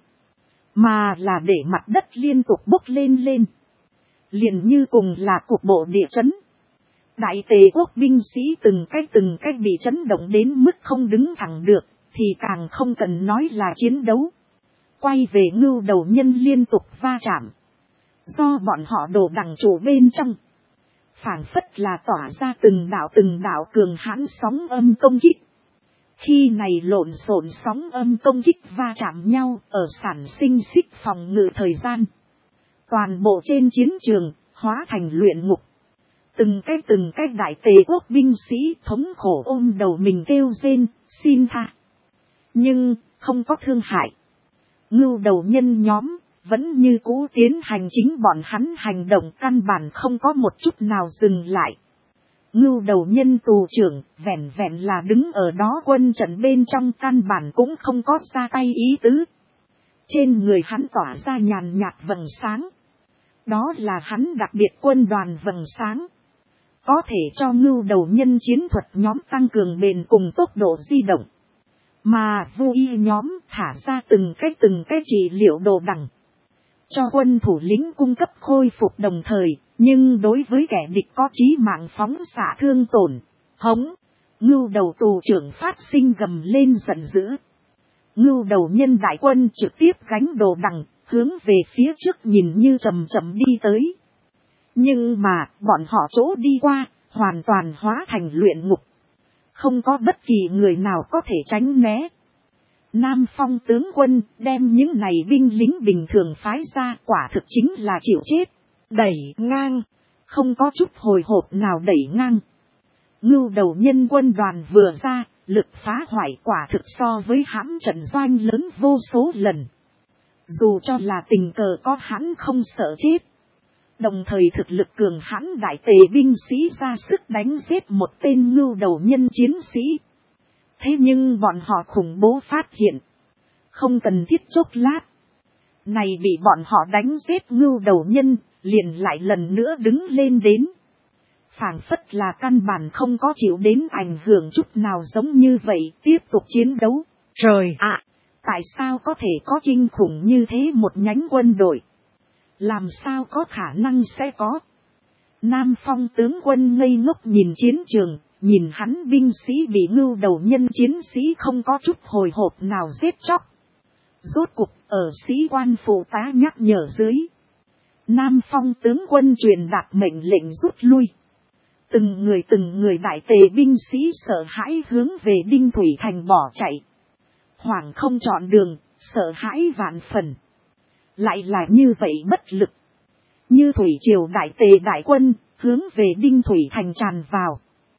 mà là để mặt đất liên tục bốc lên lên. Liền như cùng là cuộc bộ địa chấn. Đại Tề quốc binh sĩ từng cách từng cách bị chấn động đến mức không đứng thẳng được, thì càng không cần nói là chiến đấu. Quay về ngưu đầu nhân liên tục va chạm. Do bọn họ đổ đằng trụ bên trong, phảng phất là tỏa ra từng đạo từng đạo cường hãn sóng âm công kích. Khi này lộn xộn sóng âm công kích va chạm nhau ở sản sinh xích phòng ngự thời gian. Toàn bộ trên chiến trường, hóa thành luyện ngục. Từng cái từng cái Đại Tề quốc binh sĩ thống khổ ôm đầu mình kêu rên, xin tha. Nhưng, không có thương hại. Ngưu đầu nhân nhóm, vẫn như cũ tiến hành chính bọn hắn hành động căn bản không có một chút nào dừng lại. Ngưu đầu nhân tù trưởng, vẹn vẹn là đứng ở đó quân trận bên trong căn bản cũng không có ra tay ý tứ. Trên người hắn tỏa ra nhàn nhạt vầng sáng. Đó là hắn đặc biệt quân đoàn vầng sáng. Có thể cho ngưu đầu nhân chiến thuật nhóm tăng cường bền cùng tốc độ di động. Mà vu y nhóm thả ra từng cái từng cái trị liệu đồ đằng. Cho quân thủ lĩnh cung cấp khôi phục đồng thời, nhưng đối với kẻ địch có chí mạng phóng xạ thương tổn. Hống, ngưu đầu tù trưởng phát sinh gầm lên giận dữ. Ngưu đầu nhân đại quân trực tiếp gánh đồ đằng, hướng về phía trước nhìn như chậm chậm đi tới. Nhưng mà, bọn họ chỗ đi qua, hoàn toàn hóa thành luyện ngục. Không có bất kỳ người nào có thể tránh né. Nam Phong tướng quân đem những này binh lính bình thường phái ra quả thực chính là chịu chết. Đẩy ngang, không có chút hồi hộp nào đẩy ngang. Ngưu đầu nhân quân đoàn vừa ra, lực phá hoại quả thực so với hãm trận doanh lớn vô số lần. Dù cho là tình cờ có hắn không sợ chết. Đồng thời thực lực cường hãn Đại Tề binh sĩ ra sức đánh giết một tên ngưu đầu nhân chiến sĩ. Thế nhưng bọn họ khủng bố phát hiện. Không cần thiết chốc lát. Này bị bọn họ đánh giết ngưu đầu nhân, liền lại lần nữa đứng lên đến. Phảng phất là căn bản không có chịu đến ảnh hưởng chút nào giống như vậy, tiếp tục chiến đấu. Trời ạ, tại sao có thể có kinh khủng như thế một nhánh quân đội? Làm sao có khả năng sẽ có? Nam Phong tướng quân ngây ngốc nhìn chiến trường, nhìn hắn binh sĩ bị ngưu đầu nhân chiến sĩ không có chút hồi hộp nào giết chóc. Rốt cục ở sĩ quan phụ tá nhắc nhở dưới. Nam Phong tướng quân truyền đạt mệnh lệnh rút lui. Từng người từng người Đại Tề binh sĩ sợ hãi hướng về Đinh Thủy Thành bỏ chạy. Hoảng không chọn đường, sợ hãi vạn phần. Lại là như vậy bất lực. Như thủy triều Đại Tề đại quân, hướng về Đinh Thủy Thành tràn vào.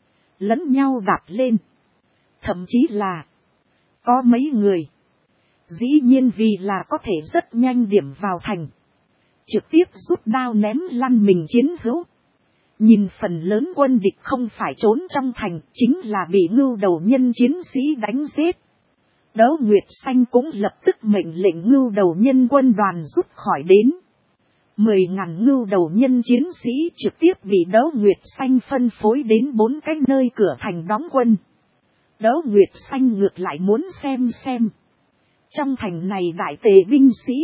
Lẫn nhau đạp lên. Thậm chí là, có mấy người, dĩ nhiên vì là có thể rất nhanh điểm vào thành. Trực tiếp rút đao ném lăn mình chiến hữu. Nhìn phần lớn quân địch không phải trốn trong thành, chính là bị ngưu đầu nhân chiến sĩ đánh giết. Đấu Nguyệt Xanh cũng lập tức mệnh lệnh ngưu đầu nhân quân đoàn rút khỏi đến. Mười ngàn ngưu đầu nhân chiến sĩ trực tiếp bị Đấu Nguyệt Xanh phân phối đến bốn cái nơi cửa thành đóng quân. Đấu Nguyệt Xanh ngược lại muốn xem xem. Trong thành này Đại Tề binh sĩ,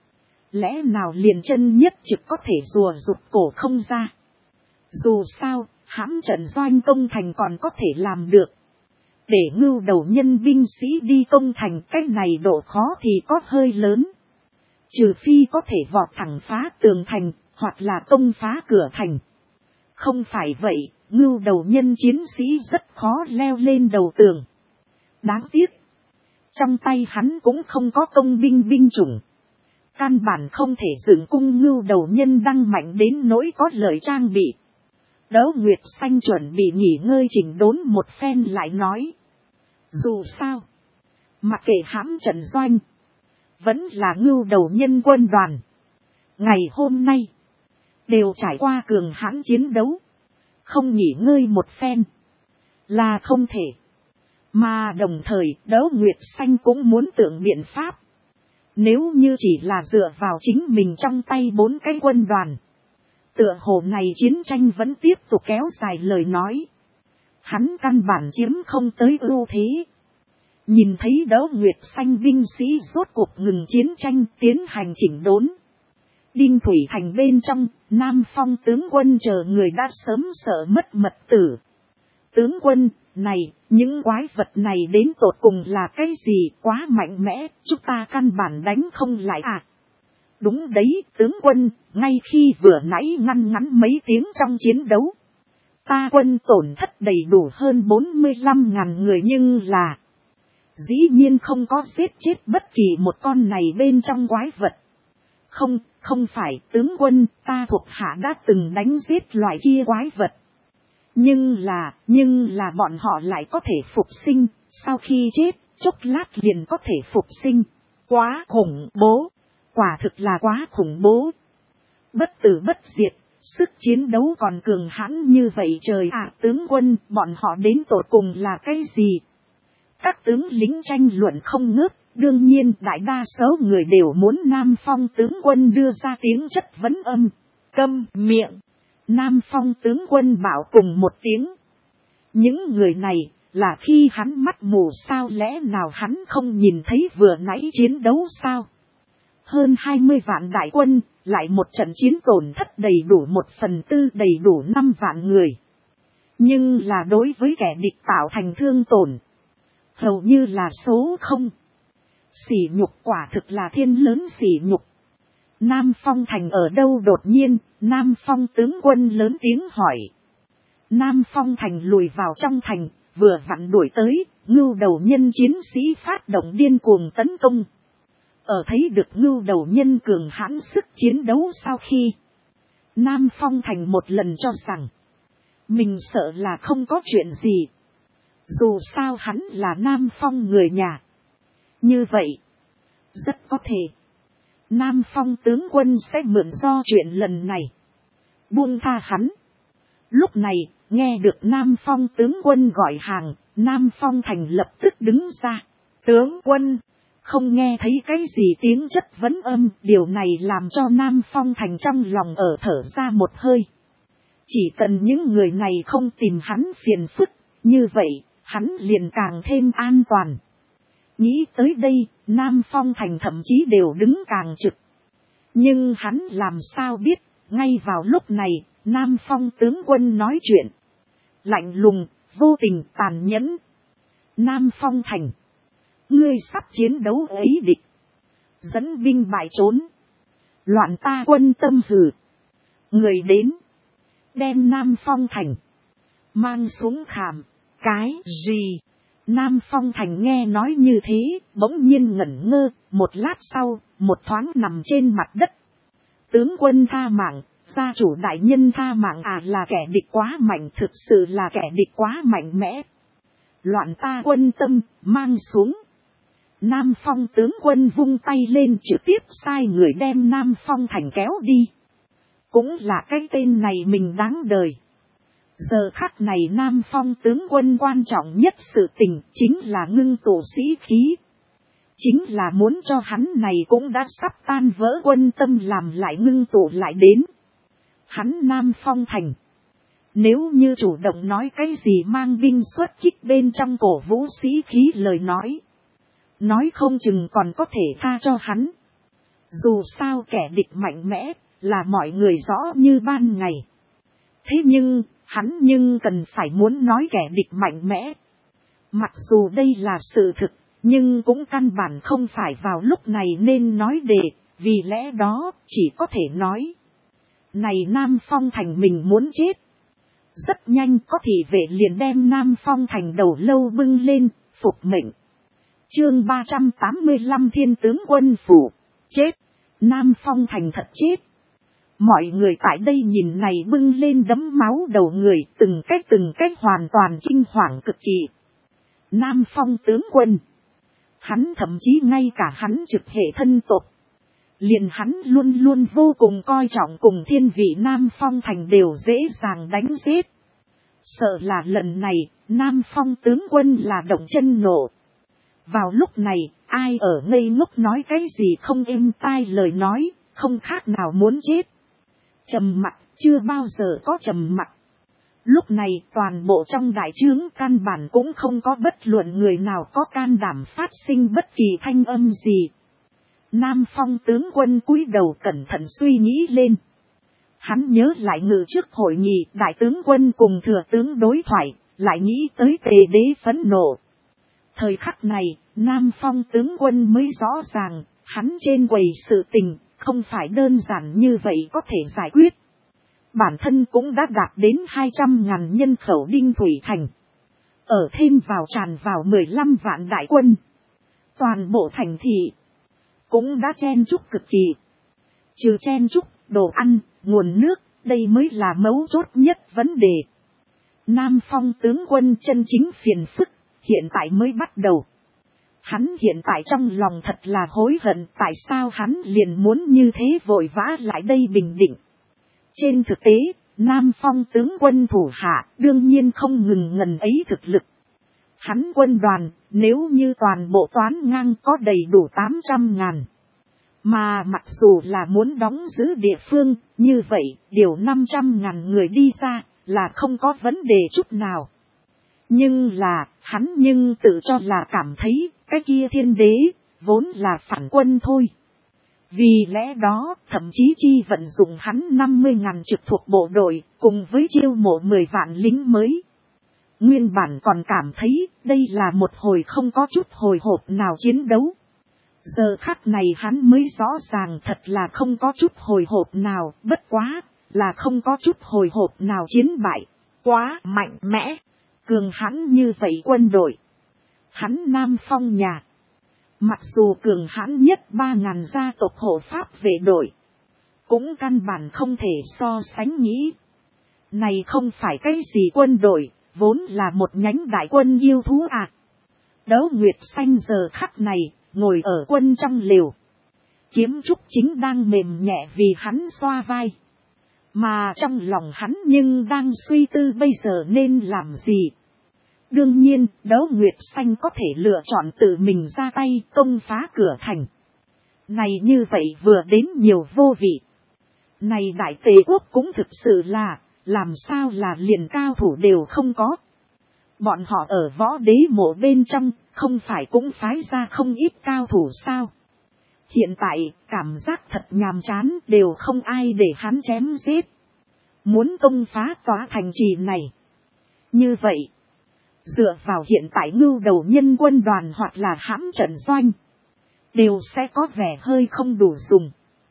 lẽ nào liền chân nhất trực có thể rùa rụt cổ không ra. Dù sao, hãm trận doanh công thành còn có thể làm được. Để ngưu đầu nhân binh sĩ đi công thành cái này độ khó thì có hơi lớn. Trừ phi có thể vọt thẳng phá tường thành, hoặc là công phá cửa thành. Không phải vậy, ngưu đầu nhân chiến sĩ rất khó leo lên đầu tường. Đáng tiếc, Trong tay hắn cũng không có công binh binh chủng. Căn bản không thể dựng cung ngưu đầu nhân đăng mạnh đến nỗi có lời trang bị. Đỗ Nguyệt Xanh chuẩn bị nghỉ ngơi chỉnh đốn một phen lại nói. Dù sao, mặc kệ hãm trận doanh, vẫn là ngưu đầu nhân quân đoàn. Ngày hôm nay, đều trải qua cường hãn chiến đấu. Không nghỉ ngơi một phen, là không thể. Mà đồng thời Đỗ Nguyệt Xanh cũng muốn tưởng biện pháp. Nếu như chỉ là dựa vào chính mình trong tay bốn cái quân đoàn, tựa hồ này chiến tranh vẫn tiếp tục kéo dài lời nói. Hắn căn bản chiếm không tới ưu thế. Nhìn thấy Đỗ Nguyệt Xanh binh sĩ rốt cuộc ngừng chiến tranh tiến hành chỉnh đốn. Đinh Thủy Thành bên trong, Nam Phong tướng quân chờ người đã sớm sợ mất mật tử. Tướng quân, này, những quái vật này đến tột cùng là cái gì quá mạnh mẽ, chúng ta căn bản đánh không lại à. Đúng đấy, tướng quân, ngay khi vừa nãy ngăn ngắn mấy tiếng trong chiến đấu. Ta quân tổn thất đầy đủ hơn bốn mươi lăm ngàn người nhưng là dĩ nhiên không có giết chết bất kỳ một con này bên trong quái vật. Không, không phải tướng quân, ta thuộc hạ đã từng đánh giết loại kia quái vật. Nhưng là, nhưng là bọn họ lại có thể phục sinh, sau khi chết, chốc lát liền có thể phục sinh. Quá khủng bố, quả thực là quá khủng bố. Bất tử bất diệt, sức chiến đấu còn cường hãn như vậy trời ạ. Tướng quân, bọn họ đến tột cùng là cái gì? Các tướng lính tranh luận không ngớt, đương nhiên đại đa số người đều muốn Nam Phong tướng quân đưa ra tiếng chất vấn âm. Câm miệng. Nam Phong tướng quân bảo cùng một tiếng. Những người này là khi hắn mắt mù sao, lẽ nào hắn không nhìn thấy vừa nãy chiến đấu sao? Hơn hai mươi vạn đại quân, lại một trận chiến tổn thất đầy đủ một phần tư, đầy đủ năm vạn người. Nhưng là đối với kẻ địch tạo thành thương tổn, hầu như là số không. Sỉ nhục, quả thực là thiên lớn sỉ nhục. Nam Phong thành ở đâu? Đột nhiên, Nam Phong tướng quân lớn tiếng hỏi. Nam Phong thành lùi vào trong thành, vừa vặn đuổi tới, ngưu đầu nhân chiến sĩ phát động điên cuồng tấn công. Ở thấy được ngưu đầu nhân cường hãn sức chiến đấu sau khi, Nam Phong thành một lần cho rằng mình sợ là không có chuyện gì. Dù sao hắn là Nam Phong người nhà. Như vậy, rất có thể Nam Phong tướng quân sẽ mượn do chuyện lần này buông tha hắn. Lúc này, nghe được Nam Phong tướng quân gọi hàng, Nam Phong thành lập tức đứng ra. Tướng quân, không nghe thấy cái gì tiếng chất vấn âm, điều này làm cho Nam Phong thành trong lòng ở thở ra một hơi. Chỉ cần những người này không tìm hắn phiền phức, như vậy, hắn liền càng thêm an toàn. Nghĩ tới đây, Nam Phong thành thậm chí đều đứng càng trực. Nhưng hắn làm sao biết, ngay vào lúc này, Nam Phong tướng quân nói chuyện. Lạnh lùng, vô tình, tàn nhẫn. Nam Phong thành, ngươi sắp chiến đấu ấy địch. Dẫn binh bại trốn. Loạn ta quân tâm hử. Người đến. Đem Nam Phong thành mang xuống khảm. Cái gì? Nam Phong thành nghe nói như thế, bỗng nhiên ngẩn ngơ, một lát sau, một thoáng nằm trên mặt đất. Tướng quân tha mạng, gia chủ đại nhân tha mạng à, là kẻ địch quá mạnh, thực sự là kẻ địch quá mạnh mẽ. Loạn ta quân tâm, mang xuống. Nam Phong tướng quân vung tay lên trực tiếp sai người đem Nam Phong thành kéo đi. Cũng là cái tên này mình đáng đời. Giờ khắc này Nam Phong tướng quân quan trọng nhất sự tình chính là ngưng tụ sĩ khí. Chính là muốn cho hắn này cũng đã sắp tan vỡ quân tâm làm lại ngưng tụ lại đến. Hắn Nam Phong thành, nếu như chủ động nói cái gì mang binh xuất kích bên trong cổ vũ sĩ khí lời nói, nói không chừng còn có thể tha cho hắn. Dù sao kẻ địch mạnh mẽ là mọi người rõ như ban ngày. Thế nhưng, hắn nhưng cần phải muốn nói kẻ địch mạnh mẽ. Mặc dù đây là sự thực, nhưng cũng căn bản không phải vào lúc này nên nói để, vì lẽ đó chỉ có thể nói. Này Nam Phong thành mình muốn chết. Rất nhanh có thị vệ liền đem Nam Phong thành đầu lâu bưng lên, phục mệnh. Chương ba trăm tám mươi lăm Thiên tướng quân phủ. Chết. Nam Phong thành thật chết. Mọi người tại đây nhìn này bưng lên đấm máu đầu người, từng cách từng cách hoàn toàn kinh hoàng cực kỳ. Nam Phong tướng quân. Hắn thậm chí ngay cả hắn trực hệ thân tộc. Liền hắn luôn luôn vô cùng coi trọng cùng thiên vị Nam Phong thành đều dễ dàng đánh giết. Sợ là lần này, Nam Phong tướng quân là động chân nộ. Vào lúc này, ai ở ngây ngốc nói cái gì không êm tai lời nói, không khác nào muốn chết. Trầm mặc, chưa bao giờ có trầm mặc. Lúc này toàn bộ trong đại trướng căn bản cũng không có bất luận người nào có can đảm phát sinh bất kỳ thanh âm gì. Nam Phong tướng quân cúi đầu cẩn thận suy nghĩ lên. Hắn nhớ lại ngự trước hội nghị đại tướng quân cùng thừa tướng đối thoại, lại nghĩ tới Tề đế phẫn nộ. Thời khắc này, Nam Phong tướng quân mới rõ ràng, hắn trên quầy sự tình, không phải đơn giản như vậy có thể giải quyết. Bản thân cũng đã đạt đến hai trăm ngàn nhân khẩu Đinh Thủy Thành. Ở thêm vào tràn vào mười lăm vạn đại quân. Toàn bộ thành thị cũng đã chen chúc cực kỳ. Trừ chen chúc, đồ ăn, nguồn nước, đây mới là mấu chốt nhất vấn đề. Nam Phong tướng quân chân chính phiền phức, hiện tại mới bắt đầu. Hắn hiện tại trong lòng thật là hối hận tại sao hắn liền muốn như thế vội vã lại đây bình định. Trên thực tế, Nam Phong tướng quân thủ hạ đương nhiên không ngừng ngần ấy thực lực. Hắn quân đoàn, nếu như toàn bộ toán ngang có đầy đủ tám trăm ngàn. Mà mặc dù là muốn đóng giữ địa phương, như vậy, điều năm trăm ngàn người đi ra, là không có vấn đề chút nào. Nhưng là, hắn nhưng tự cho là cảm thấy, cái kia thiên đế, vốn là phản quân thôi. Vì lẽ đó, thậm chí chi vận dụng hắn năm mươi ngàn trực thuộc bộ đội, cùng với chiêu mộ mười vạn lính mới. Nguyên bản còn cảm thấy, đây là một hồi không có chút hồi hộp nào chiến đấu. Giờ khắc này hắn mới rõ ràng thật là không có chút hồi hộp nào, bất quá, là không có chút hồi hộp nào chiến bại. Quá mạnh mẽ, cường hãn như vậy quân đội. Hắn Nam Phong nhà. Mặc dù cường hãn nhất ba ngàn gia tộc hộ pháp về đội. Cũng căn bản không thể so sánh nghĩ. Này không phải cái gì quân đội, vốn là một nhánh đại quân yêu thú à. Đấu Nguyệt Xanh giờ khắc này, ngồi ở quân trong lều. Kiếm Trúc chính đang mềm nhẹ vì hắn xoa vai. Mà trong lòng hắn nhưng đang suy tư bây giờ nên làm gì. Đương nhiên, Đấu Nguyệt Xanh có thể lựa chọn tự mình ra tay công phá cửa thành. Này như vậy vừa đến nhiều vô vị. Này đại tề quốc cũng thực sự là, làm sao là liền cao thủ đều không có. Bọn họ ở võ đế mộ bên trong, không phải cũng phái ra không ít cao thủ sao. Hiện tại, cảm giác thật nhàm chán đều không ai để hắn chém giết. Muốn công phá tòa thành trì này. Như vậy, dựa vào hiện tại ngưu đầu nhân quân đoàn hoặc là hãm trận doanh, đều sẽ có vẻ hơi không đủ dùng.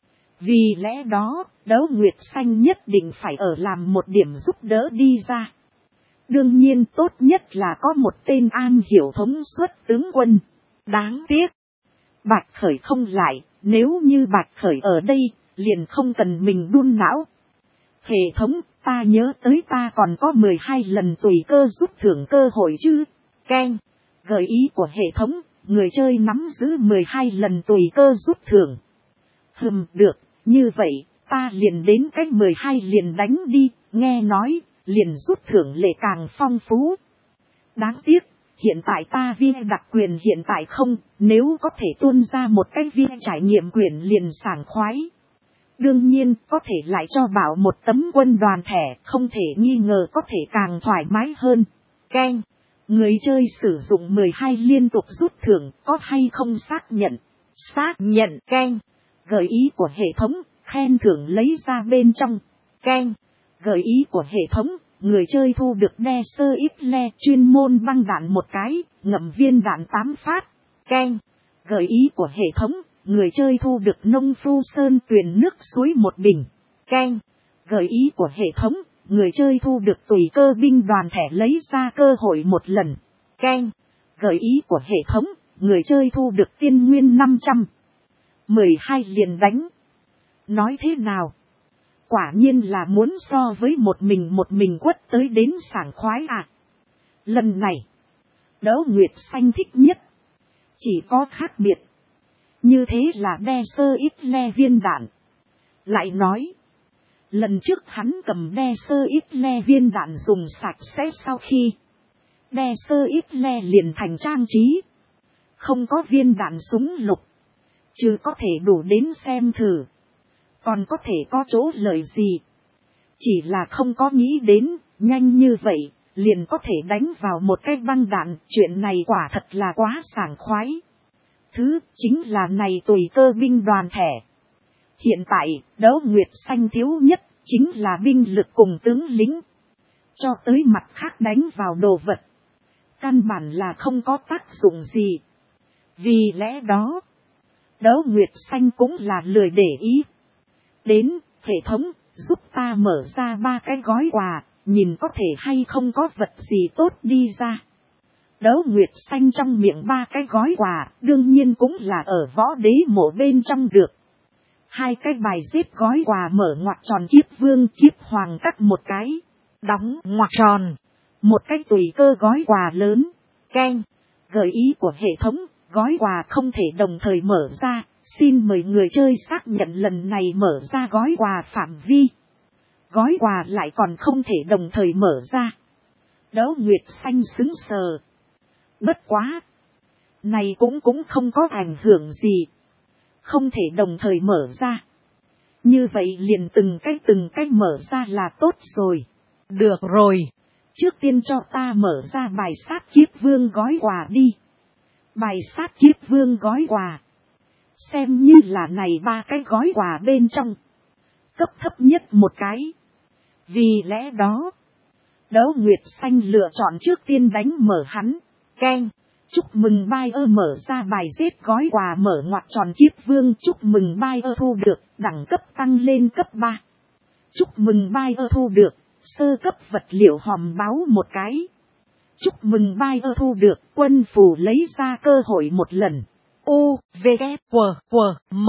Vì lẽ đó, Đấu Nguyệt Xanh nhất định phải ở làm một điểm giúp đỡ đi ra. Đương nhiên tốt nhất là có một tên an hiểu thống suất tướng quân. Đáng tiếc, Bạch Khởi không lại, nếu như Bạch Khởi ở đây, liền không cần mình đun não. Hệ thống, ta nhớ tới ta còn có mười hai lần tùy cơ rút thưởng cơ hội chứ. Keng, gợi ý của hệ thống, người chơi nắm giữ mười hai lần tùy cơ rút thưởng. Hừm, được, như vậy, ta liền đến cách mười hai liền đánh đi, nghe nói, liền rút thưởng lệ càng phong phú. Đáng tiếc, hiện tại ta viên đặc quyền hiện tại không, nếu có thể tuôn ra một cái viên trải nghiệm quyền liền sảng khoái. Đương nhiên, có thể lại cho bảo một tấm quân đoàn thẻ, không thể nghi ngờ có thể càng thoải mái hơn. Keng, người chơi sử dụng mười hai liên tục rút thưởng, có hay không xác nhận? Xác nhận. Keng, gợi ý của hệ thống, khen thưởng lấy ra bên trong. Keng, gợi ý của hệ thống, người chơi thu được đe sơ ít le chuyên môn băng đạn một cái, ngậm viên đạn tám phát. Keng, gợi ý của hệ thống, người chơi thu được nông phu sơn tuyền nước suối một bình. Keng, gợi ý của hệ thống, người chơi thu được tùy cơ binh đoàn thẻ lấy ra cơ hội một lần. Keng, gợi ý của hệ thống, người chơi thu được tiên nguyên năm trăm. mười hai liền đánh. Nói thế nào? Quả nhiên là muốn so với một mình một mình quất tới đến sảng khoái à. Lần này, Đỗ Nguyệt Xanh thích nhất. Chỉ có khác biệt. Như thế là đe sơ ít le viên đạn. Lại nói. Lần trước hắn cầm đe sơ ít le viên đạn dùng sạch sẽ sau khi. Đe sơ ít le liền thành trang trí. Không có viên đạn súng lục. Chứ có thể đủ đến xem thử. Còn có thể có chỗ lợi gì. Chỉ là không có nghĩ đến, nhanh như vậy, liền có thể đánh vào một cái băng đạn. Chuyện này quả thật là quá sảng khoái. Thứ chính là này tùy cơ binh đoàn thẻ. Hiện tại, Đỗ Nguyệt Xanh thiếu nhất, chính là binh lực cùng tướng lính. Cho tới mặt khác đánh vào đồ vật. Căn bản là không có tác dụng gì. Vì lẽ đó, Đỗ Nguyệt Xanh cũng là lười để ý. Đến, hệ thống, giúp ta mở ra ba cái gói quà, nhìn có thể hay không có vật gì tốt đi ra. Đỗ Nguyệt Xanh trong miệng ba cái gói quà, đương nhiên cũng là ở võ đế mộ bên trong được. Hai cái bài xếp gói quà mở ngoặc tròn kiếp vương kiếp hoàng cắt một cái, đóng ngoặc tròn. Một cái tùy cơ gói quà lớn, keng, gợi ý của hệ thống, gói quà không thể đồng thời mở ra, xin mời người chơi xác nhận lần này mở ra gói quà phạm vi. Gói quà lại còn không thể đồng thời mở ra. Đỗ Nguyệt Xanh sững sờ. Bất quá. Này cũng cũng không có ảnh hưởng gì. Không thể đồng thời mở ra. Như vậy liền từng cách từng cách mở ra là tốt rồi. Được rồi. Trước tiên cho ta mở ra bài sát kiếp vương gói quà đi. Bài sát kiếp vương gói quà. Xem như là này ba cái gói quà bên trong. Cấp thấp nhất một cái. Vì lẽ đó. Đỗ Nguyệt Xanh lựa chọn trước tiên đánh mở hắn. Keng. Chúc mừng bai ơ mở ra bài giết gói quà mở ngoặc tròn kiếp vương. Chúc mừng bai ơ thu được đẳng cấp tăng lên cấp ba. Chúc mừng bai ơ thu được sơ cấp vật liệu hòm báo một cái. Chúc mừng bai ơ thu được quân phù lấy ra cơ hội một lần. U, V, K, W, W, M.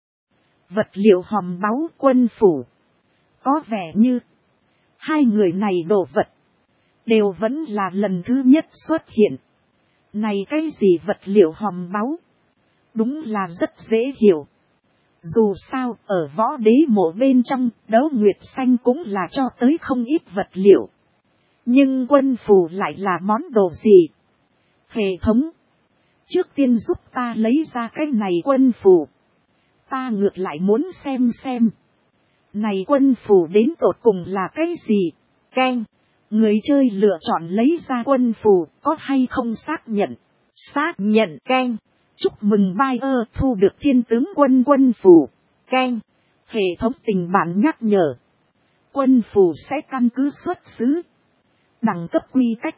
Vật liệu hòm báo quân phủ. Có vẻ như hai người này đồ vật đều vẫn là lần thứ nhất xuất hiện. Này cái gì vật liệu hòm báo? Đúng là rất dễ hiểu. Dù sao, ở võ đế mộ bên trong, Đỗ Nguyệt Xanh cũng là cho tới không ít vật liệu. Nhưng quân phù lại là món đồ gì? Hệ thống. Trước tiên giúp ta lấy ra cái này quân phù. Ta ngược lại muốn xem xem. Này quân phù đến tột cùng là cái gì? Keng. Người chơi lựa chọn lấy ra quân phù có hay không xác nhận. Xác nhận keng. Chúc mừng bai ơ thu được thiên tướng quân quân phù. Keng. Hệ thống tình bản nhắc nhở. Quân phù sẽ căn cứ xuất xứ. Đẳng cấp quy cách.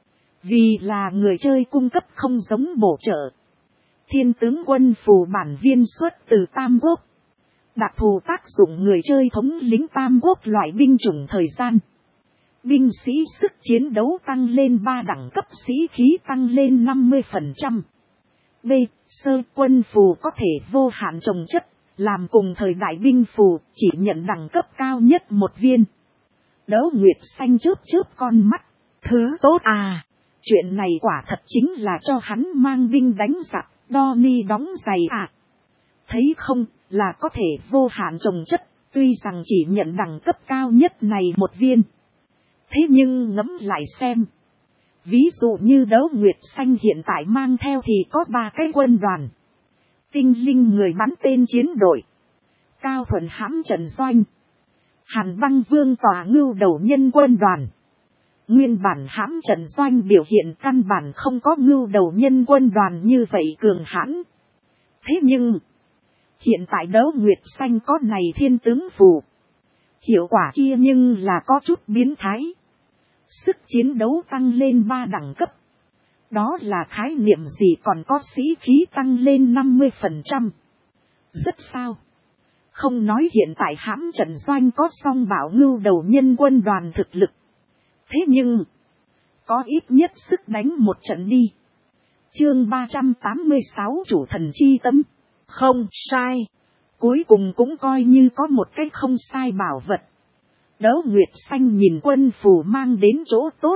Vì là người chơi cung cấp không giống bổ trợ. Thiên tướng quân phù bản viên xuất từ Tam Quốc. Đặc thù tác dụng người chơi thống lĩnh Tam Quốc loại binh chủng thời gian. Binh sĩ sức chiến đấu tăng lên ba đẳng cấp sĩ khí tăng lên năm mươi phần trăm. B. Sơ quân phù có thể vô hạn trồng chất, làm cùng thời đại binh phù chỉ nhận đẳng cấp cao nhất một viên. Đỗ Nguyệt Xanh chớp chớp con mắt. Thứ tốt à. Chuyện này quả thật chính là cho hắn mang binh đánh giặc, đo ni đóng giày à. Thấy không, là có thể vô hạn trồng chất, tuy rằng chỉ nhận đẳng cấp cao nhất này một viên. Thế nhưng ngẫm lại xem. Ví dụ như Đỗ Nguyệt Xanh hiện tại mang theo thì có ba cái quân đoàn. Tinh linh người bắn tên chiến đội. Cao thuần hãm trận doanh. Hàn băng vương tòa ngưu đầu nhân quân đoàn. Nguyên bản hãm trận doanh biểu hiện căn bản không có ngưu đầu nhân quân đoàn như vậy cường hãn. Thế nhưng, hiện tại Đỗ Nguyệt Xanh có này thiên tướng phù. Hiệu quả kia nhưng là có chút biến thái. Sức chiến đấu tăng lên ba đẳng cấp. Đó là khái niệm gì còn có sĩ khí tăng lên năm mươi phần trăm. Rất sao. Không nói hiện tại hãm trận doanh có song bảo ngưu đầu nhân quân đoàn thực lực. Thế nhưng, có ít nhất sức đánh một trận đi. Chương ba trăm tám mươi sáu chủ thần chi tâm. Không sai. Cuối cùng cũng coi như có một cái không sai bảo vật. Đấu Nguyệt Xanh nhìn quân phù mang đến chỗ tốt.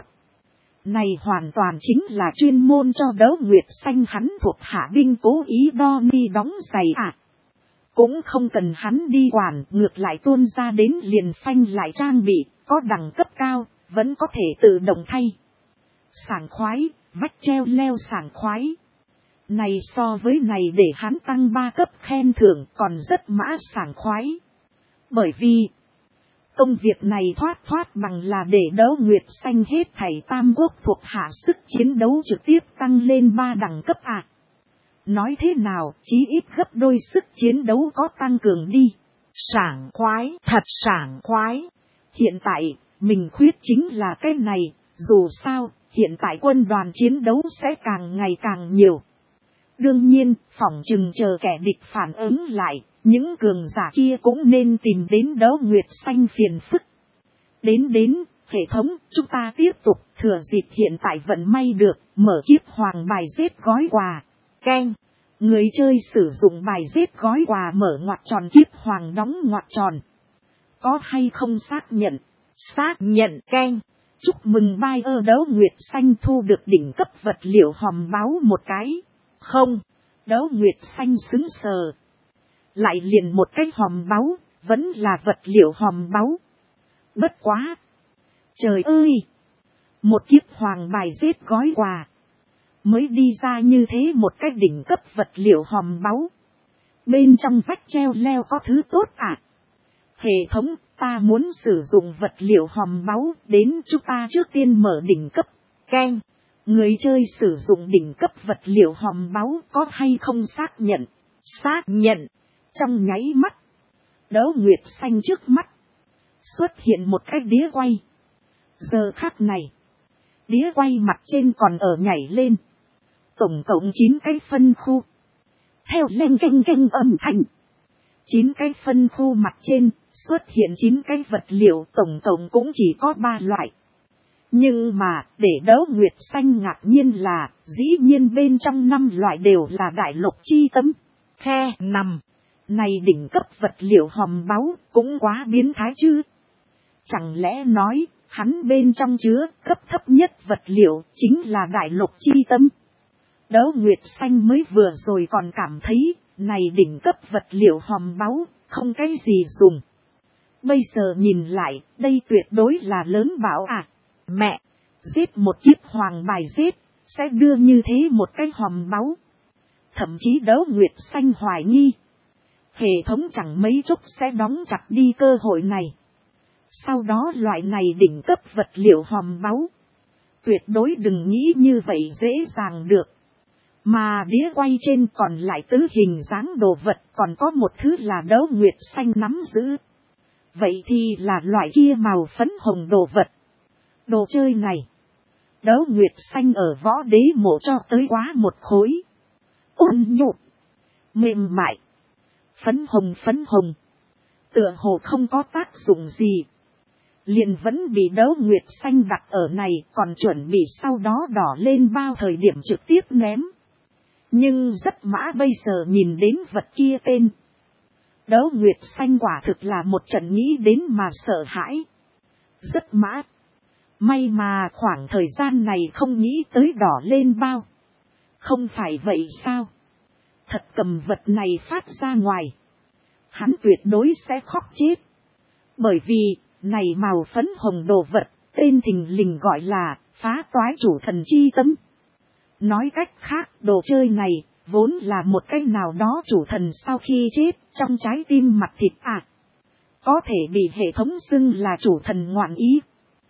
Này hoàn toàn chính là chuyên môn cho Đấu Nguyệt Xanh hắn thuộc hạ binh cố ý đo ni đóng giày à. Cũng không cần hắn đi quản, ngược lại tuôn ra đến liền phanh lại trang bị, có đẳng cấp cao, vẫn có thể tự động thay. Sảng khoái, vách treo leo sảng khoái. Này so với này để hắn tăng ba cấp khen thưởng còn rất mã sảng khoái. Bởi vì công việc này thoát thoát bằng là để Đấu Nguyệt Xanh hết thảy tam quốc thuộc hạ sức chiến đấu trực tiếp tăng lên ba đẳng cấp à. Nói thế nào, chí ít gấp đôi sức chiến đấu có tăng cường đi. Sảng khoái, thật sảng khoái. Hiện tại, mình khuyết chính là cái này, dù sao, hiện tại quân đoàn chiến đấu sẽ càng ngày càng nhiều. Đương nhiên, phỏng chừng chờ kẻ địch phản ứng lại, những cường giả kia cũng nên tìm đến Đấu Nguyệt Xanh phiền phức. Đến đến, hệ thống, chúng ta tiếp tục thừa dịp hiện tại vận may được, mở kiếp hoàng bài giết gói quà. Keng, người chơi sử dụng bài giết gói quà mở ngoặc tròn kiếp hoàng đóng ngoặc tròn. Có hay không xác nhận? Xác nhận. Keng, chúc mừng bai ơ Đấu Nguyệt Xanh thu được đỉnh cấp vật liệu hòm báu một cái. Không, Đấu Nguyệt Xanh xứng sờ. Lại liền một cái hòm báu, vẫn là vật liệu hòm báu. Bất quá. Trời ơi! Một kiếp hoàng bài giết gói quà. Mới đi ra như thế một cái đỉnh cấp vật liệu hòm báu. Bên trong vách treo leo có thứ tốt à? Hệ thống, ta muốn sử dụng vật liệu hòm báu, đến chúng ta trước tiên mở đỉnh cấp. Keng, người chơi sử dụng đỉnh cấp vật liệu hòm báu có hay không xác nhận? Xác nhận. Trong nháy mắt, Đấu Nguyệt Xanh trước mắt xuất hiện một cái đĩa quay. Giờ khắc này, đĩa quay mặt trên còn ở nhảy lên. Tổng cộng chín cái phân khu. Theo lên kênh kênh âm thanh, chín cái phân khu mặt trên xuất hiện chín cái vật liệu, tổng cộng cũng chỉ có ba loại. Nhưng mà, để Đấu Nguyệt Xanh ngạc nhiên là, dĩ nhiên bên trong năm loại đều là đại lục chi tâm. Khe nằm. Này đỉnh cấp vật liệu hòm báu, cũng quá biến thái chứ. Chẳng lẽ nói, hắn bên trong chứa cấp thấp nhất vật liệu, chính là đại lục chi tâm. Đấu Nguyệt Xanh mới vừa rồi còn cảm thấy, này đỉnh cấp vật liệu hòm báu, không cái gì dùng. Bây giờ nhìn lại, đây tuyệt đối là lớn bảo à. Mẹ, giết một kiếp hoàng bài giết, sẽ đưa như thế một cái hòm báu. Thậm chí Đấu Nguyệt Xanh hoài nghi. Hệ thống chẳng mấy chốc sẽ đóng chặt đi cơ hội này. Sau đó loại này đỉnh cấp vật liệu hòm báu. Tuyệt đối đừng nghĩ như vậy dễ dàng được. Mà đĩa quay trên còn lại tứ hình dáng đồ vật, còn có một thứ là Đấu Nguyệt Xanh nắm giữ. Vậy thì là loại kia màu phấn hồng đồ vật. Đồ chơi này, Đấu Nguyệt Xanh ở võ đế mộ cho tới quá một khối. Ôn nhục, mềm mại, phấn hồng phấn hồng, tựa hồ không có tác dụng gì. Liền vẫn bị Đấu Nguyệt Xanh đặt ở này, còn chuẩn bị sau đó đỏ lên bao thời điểm trực tiếp ném. Nhưng rất mã bây giờ nhìn đến vật kia tên. Đấu Nguyệt Xanh quả thực là một trận nghĩ đến mà sợ hãi. Rất mã. May mà khoảng thời gian này không nghĩ tới đỏ lên bao. Không phải vậy sao? Thật cầm vật này phát ra ngoài, hắn tuyệt đối sẽ khóc chết. Bởi vì, này màu phấn hồng đồ vật, tên thình lình gọi là phá toái chủ thần chi tâm. Nói cách khác, đồ chơi này, vốn là một cái nào đó chủ thần sau khi chết, trong trái tim mặt thịt à. Có thể bị hệ thống xưng là chủ thần ngoạn ý.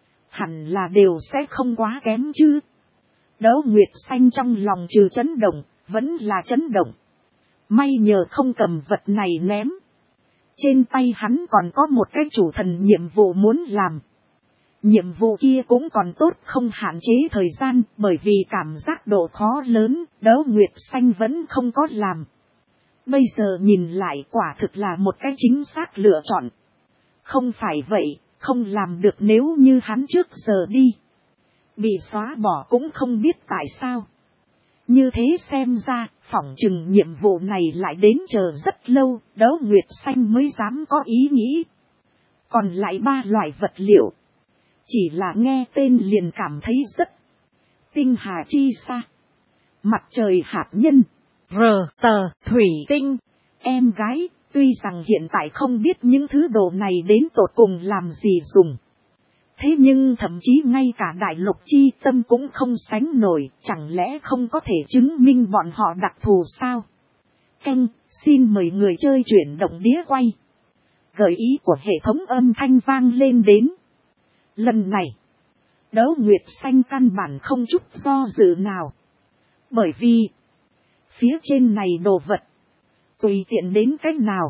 Hẳn là đều sẽ không quá kém chứ. Đấu Nguyệt Xanh trong lòng trừ chấn động, vẫn là chấn động. May nhờ không cầm vật này ném. Trên tay hắn còn có một cái chủ thần nhiệm vụ muốn làm. Nhiệm vụ kia cũng còn tốt không hạn chế thời gian, bởi vì cảm giác độ khó lớn, Đấu Nguyệt Xanh vẫn không có làm. Bây giờ nhìn lại quả thực là một cái chính xác lựa chọn. Không phải vậy, không làm được nếu như hắn trước giờ đi. Bị xóa bỏ cũng không biết tại sao. Như thế xem ra, phỏng chừng nhiệm vụ này lại đến chờ rất lâu, Đấu Nguyệt Xanh mới dám có ý nghĩ. Còn lại ba loại vật liệu, chỉ là nghe tên liền cảm thấy rất tinh hà chi xa. Mặt trời hạt nhân, rờ tờ, thủy tinh. Em gái, tuy rằng hiện tại không biết những thứ đồ này đến tột cùng làm gì dùng. Thế nhưng thậm chí ngay cả đại lục chi tâm cũng không sánh nổi, chẳng lẽ không có thể chứng minh bọn họ đặc thù sao? Canh, xin mời người chơi chuyển động đĩa quay. Gợi ý của hệ thống âm thanh vang lên đến. Lần này, Đấu Nguyệt Xanh căn bản không chút do dự nào. Bởi vì, phía trên này đồ vật, tùy tiện đến cách nào,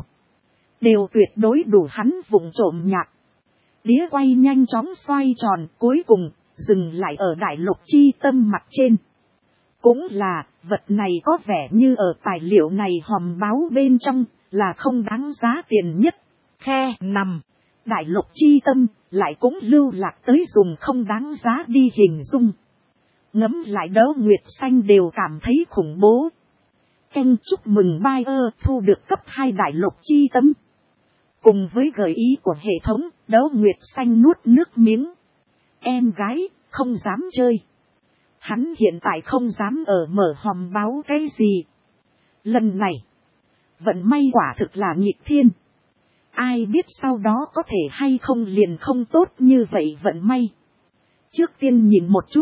đều tuyệt đối đủ hắn vụng trộm nhặt. Đĩa quay nhanh chóng xoay tròn, cuối cùng, dừng lại ở đại lục chi tâm mặt trên. Cũng là, vật này có vẻ như ở tài liệu này hòm báo bên trong, là không đáng giá tiền nhất. Khe nằm, đại lục chi tâm, lại cũng lưu lạc tới dùng không đáng giá đi hình dung. Ngẫm lại Đấu Nguyệt Xanh đều cảm thấy khủng bố. Canh chúc mừng buyer thu được cấp hai đại lục chi tâm. Cùng với gợi ý của hệ thống, Đấu Nguyệt Xanh nuốt nước miếng. Em gái, không dám chơi. Hắn hiện tại không dám ở mở hòm báo cái gì. Lần này, vận may quả thực là nghịch thiên. Ai biết sau đó có thể hay không liền không tốt như vậy vận may. Trước tiên nhìn một chút.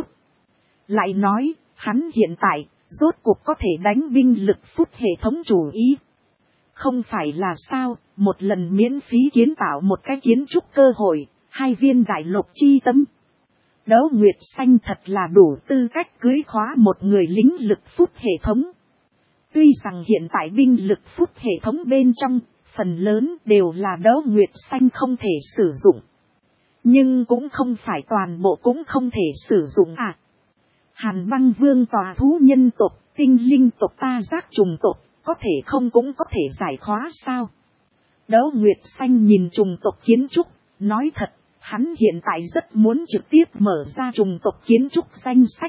Lại nói, hắn hiện tại, rốt cuộc có thể đánh binh lực phút hệ thống chủ ý. Không phải là sao, một lần miễn phí kiến tạo một cái kiến trúc cơ hội, hai viên đại lục chi tâm. Đấu Nguyệt Xanh thật là đủ tư cách cưới khóa một người lính lực phút hệ thống. Tuy rằng hiện tại binh lực phút hệ thống bên trong, phần lớn đều là Đấu Nguyệt Xanh không thể sử dụng. Nhưng cũng không phải toàn bộ cũng không thể sử dụng à. Hàn Băng Vương tòa thú nhân tộc, tinh linh tộc ta giác trùng tộc, có thể không cũng có thể giải khóa sao? Đấu Nguyệt Xanh nhìn trùng tộc kiến trúc, nói thật, hắn hiện tại rất muốn trực tiếp mở ra trùng tộc kiến trúc danh sách.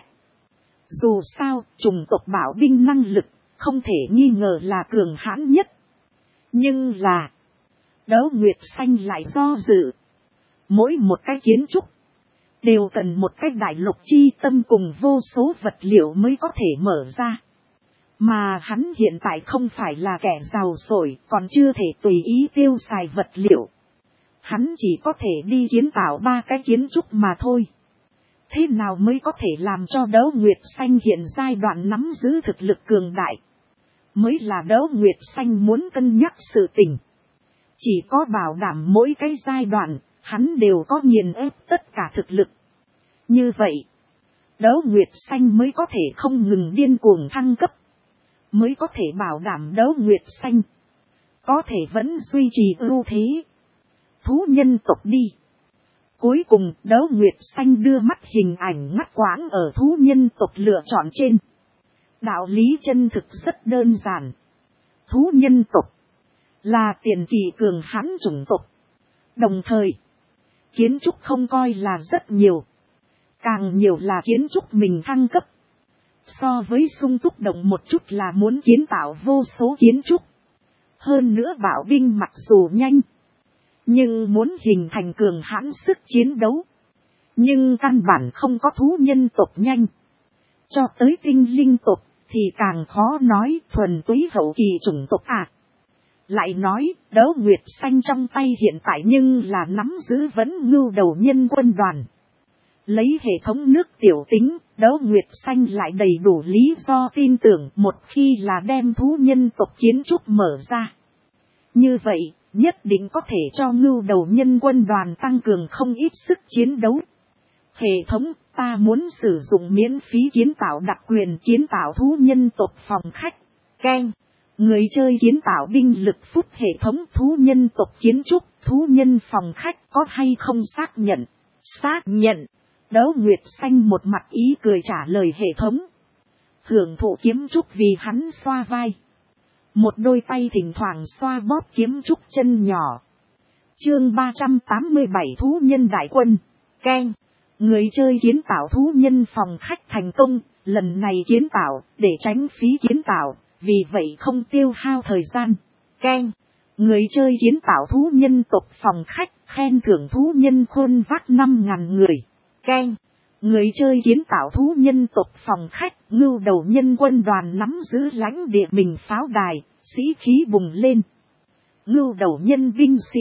Dù sao, trùng tộc bảo binh năng lực, không thể nghi ngờ là cường hãn nhất. Nhưng là, Đấu Nguyệt Xanh lại do dự. Mỗi một cái kiến trúc, đều cần một cái đại lục chi tâm cùng vô số vật liệu mới có thể mở ra. Mà hắn hiện tại không phải là kẻ giàu sổi, còn chưa thể tùy ý tiêu xài vật liệu. Hắn chỉ có thể đi kiến tạo ba cái kiến trúc mà thôi. Thế nào mới có thể làm cho Đấu Nguyệt Xanh hiện giai đoạn nắm giữ thực lực cường đại? Mới là Đấu Nguyệt Xanh muốn cân nhắc sự tình. Chỉ có bảo đảm mỗi cái giai đoạn, hắn đều có nghiền ép tất cả thực lực. Như vậy, Đấu Nguyệt Xanh mới có thể không ngừng điên cuồng thăng cấp. Mới có thể bảo đảm Đấu Nguyệt Xanh có thể vẫn duy trì ưu thế. Thú nhân tộc đi. Cuối cùng Đấu Nguyệt Xanh đưa mắt hình ảnh ngắt quãng ở thú nhân tộc lựa chọn trên. Đạo lý chân thực rất đơn giản. Thú nhân tộc là tiền kỳ cường hãn chủng tộc. Đồng thời, kiến trúc không coi là rất nhiều. Càng nhiều là kiến trúc mình thăng cấp. So với sung túc động một chút là muốn kiến tạo vô số kiến trúc. Hơn nữa bảo binh mặc dù nhanh, nhưng muốn hình thành cường hãn sức chiến đấu. Nhưng căn bản không có thú nhân tộc nhanh. Cho tới tinh linh tộc thì càng khó nói, thuần túy hậu kỳ chủng tộc à. Lại nói, Đấu Nguyệt Xanh trong tay hiện tại nhưng là nắm giữ vẫn ngưu đầu nhân quân đoàn. Lấy hệ thống nước tiểu tính, Đấu Nguyệt Xanh lại đầy đủ lý do tin tưởng một khi là đem thú nhân tộc kiến trúc mở ra. Như vậy, nhất định có thể cho ngưu đầu nhân quân đoàn tăng cường không ít sức chiến đấu. Hệ thống, ta muốn sử dụng miễn phí kiến tạo đặc quyền kiến tạo thú nhân tộc phòng khách. Keng, người chơi kiến tạo binh lực phút hệ thống thú nhân tộc kiến trúc, thú nhân phòng khách có hay không xác nhận? Xác nhận. Đấu Nguyệt Xanh một mặt ý cười trả lời hệ thống. Hưởng thụ kiếm trúc vì hắn xoa vai. Một đôi tay thỉnh thoảng xoa bóp kiếm trúc chân nhỏ. Chương ba trăm tám mươi bảy thú nhân đại quân. Keng. Người chơi kiến tạo thú nhân phòng khách thành công, lần này kiến tạo để tránh phí kiến tạo, vì vậy không tiêu hao thời gian. Keng. Người chơi kiến tạo thú nhân tộc phòng khách, khen thưởng thú nhân khôn vác năm ngàn người. Keng. Người chơi kiến tạo thú nhân tộc phòng khách, ngưu đầu nhân quân đoàn nắm giữ lãnh địa mình pháo đài, sĩ khí bùng lên. Ngưu đầu nhân binh sĩ.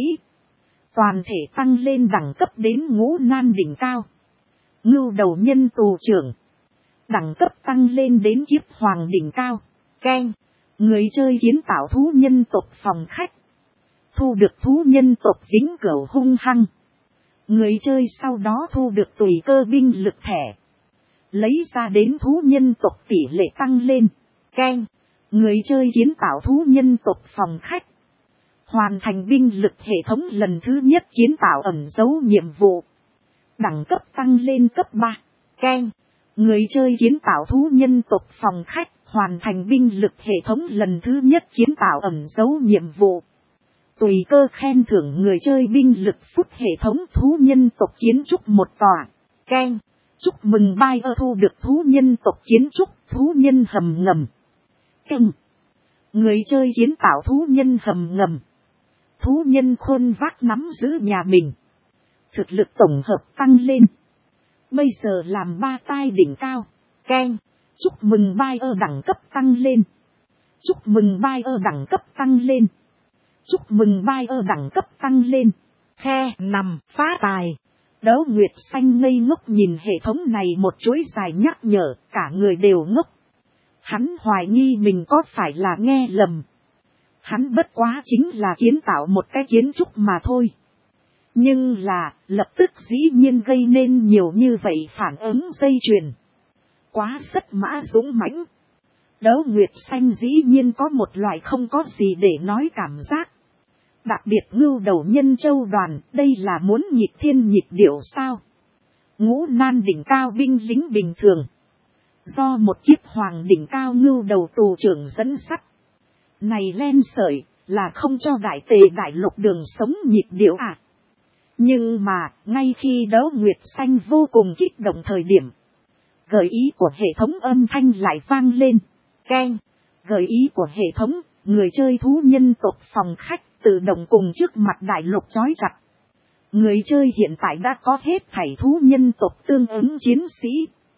Toàn thể tăng lên đẳng cấp đến ngũ nan đỉnh cao. Ngưu đầu nhân tù trưởng. Đẳng cấp tăng lên đến kiếp hoàng đỉnh cao. Keng. Người chơi kiến tạo thú nhân tộc phòng khách. Thu được thú nhân tộc vĩnh cửu hung hăng. Người chơi sau đó thu được tùy cơ binh lực thẻ. Lấy ra đến thú nhân tộc tỷ lệ tăng lên. Keng. Người chơi kiến tạo thú nhân tộc phòng khách. Hoàn thành binh lực hệ thống lần thứ nhất kiến tạo ẩn dấu nhiệm vụ. Đẳng cấp tăng lên cấp ba. Keng. Người chơi kiến tạo thú nhân tộc phòng khách. Hoàn thành binh lực hệ thống lần thứ nhất kiến tạo ẩn dấu nhiệm vụ. Tùy cơ khen thưởng người chơi binh lực phút hệ thống thú nhân tộc kiến trúc một tòa. Keng. Chúc mừng bai ơ thu được thú nhân tộc kiến trúc thú nhân hầm ngầm. Keng. Người chơi kiến tạo thú nhân hầm ngầm. Thú nhân khôn vác nắm giữ nhà mình. Thực lực tổng hợp tăng lên. Bây giờ làm ba tai đỉnh cao. Keng. Chúc mừng bai ơ đẳng cấp tăng lên. Chúc mừng bai ơ đẳng cấp tăng lên. Chúc mừng bai ơ đẳng cấp tăng lên. Khe nằm phá tài. Đấu Nguyệt Xanh ngây ngốc nhìn hệ thống này một chuỗi dài nhắc nhở, cả người đều ngốc. Hắn hoài nghi mình có phải là nghe lầm. Hắn bất quá chính là kiến tạo một cái kiến trúc mà thôi. Nhưng là, lập tức dĩ nhiên gây nên nhiều như vậy phản ứng dây chuyền. Quá rất mã dũng mãnh. Đấu Nguyệt Xanh dĩ nhiên có một loại không có gì để nói cảm giác. Đặc biệt ngưu đầu nhân châu đoàn, đây là muốn nhịp thiên nhịp điệu sao? Ngũ nan đỉnh cao binh lính bình thường. Do một kiếp hoàng đỉnh cao ngưu đầu tù trưởng dẫn sắt. Này len sợi, là không cho đại tề đại lục đường sống nhịp điệu à? Nhưng mà, ngay khi Đấu Nguyệt Xanh vô cùng kích động thời điểm. Gợi ý của hệ thống âm thanh lại vang lên. Keng. Gợi ý của hệ thống, người chơi thú nhân tộc phòng khách tự động cùng trước mặt đại lục chói chặt. Người chơi hiện tại đã có hết thảy thú nhân tộc tương ứng chiến sĩ.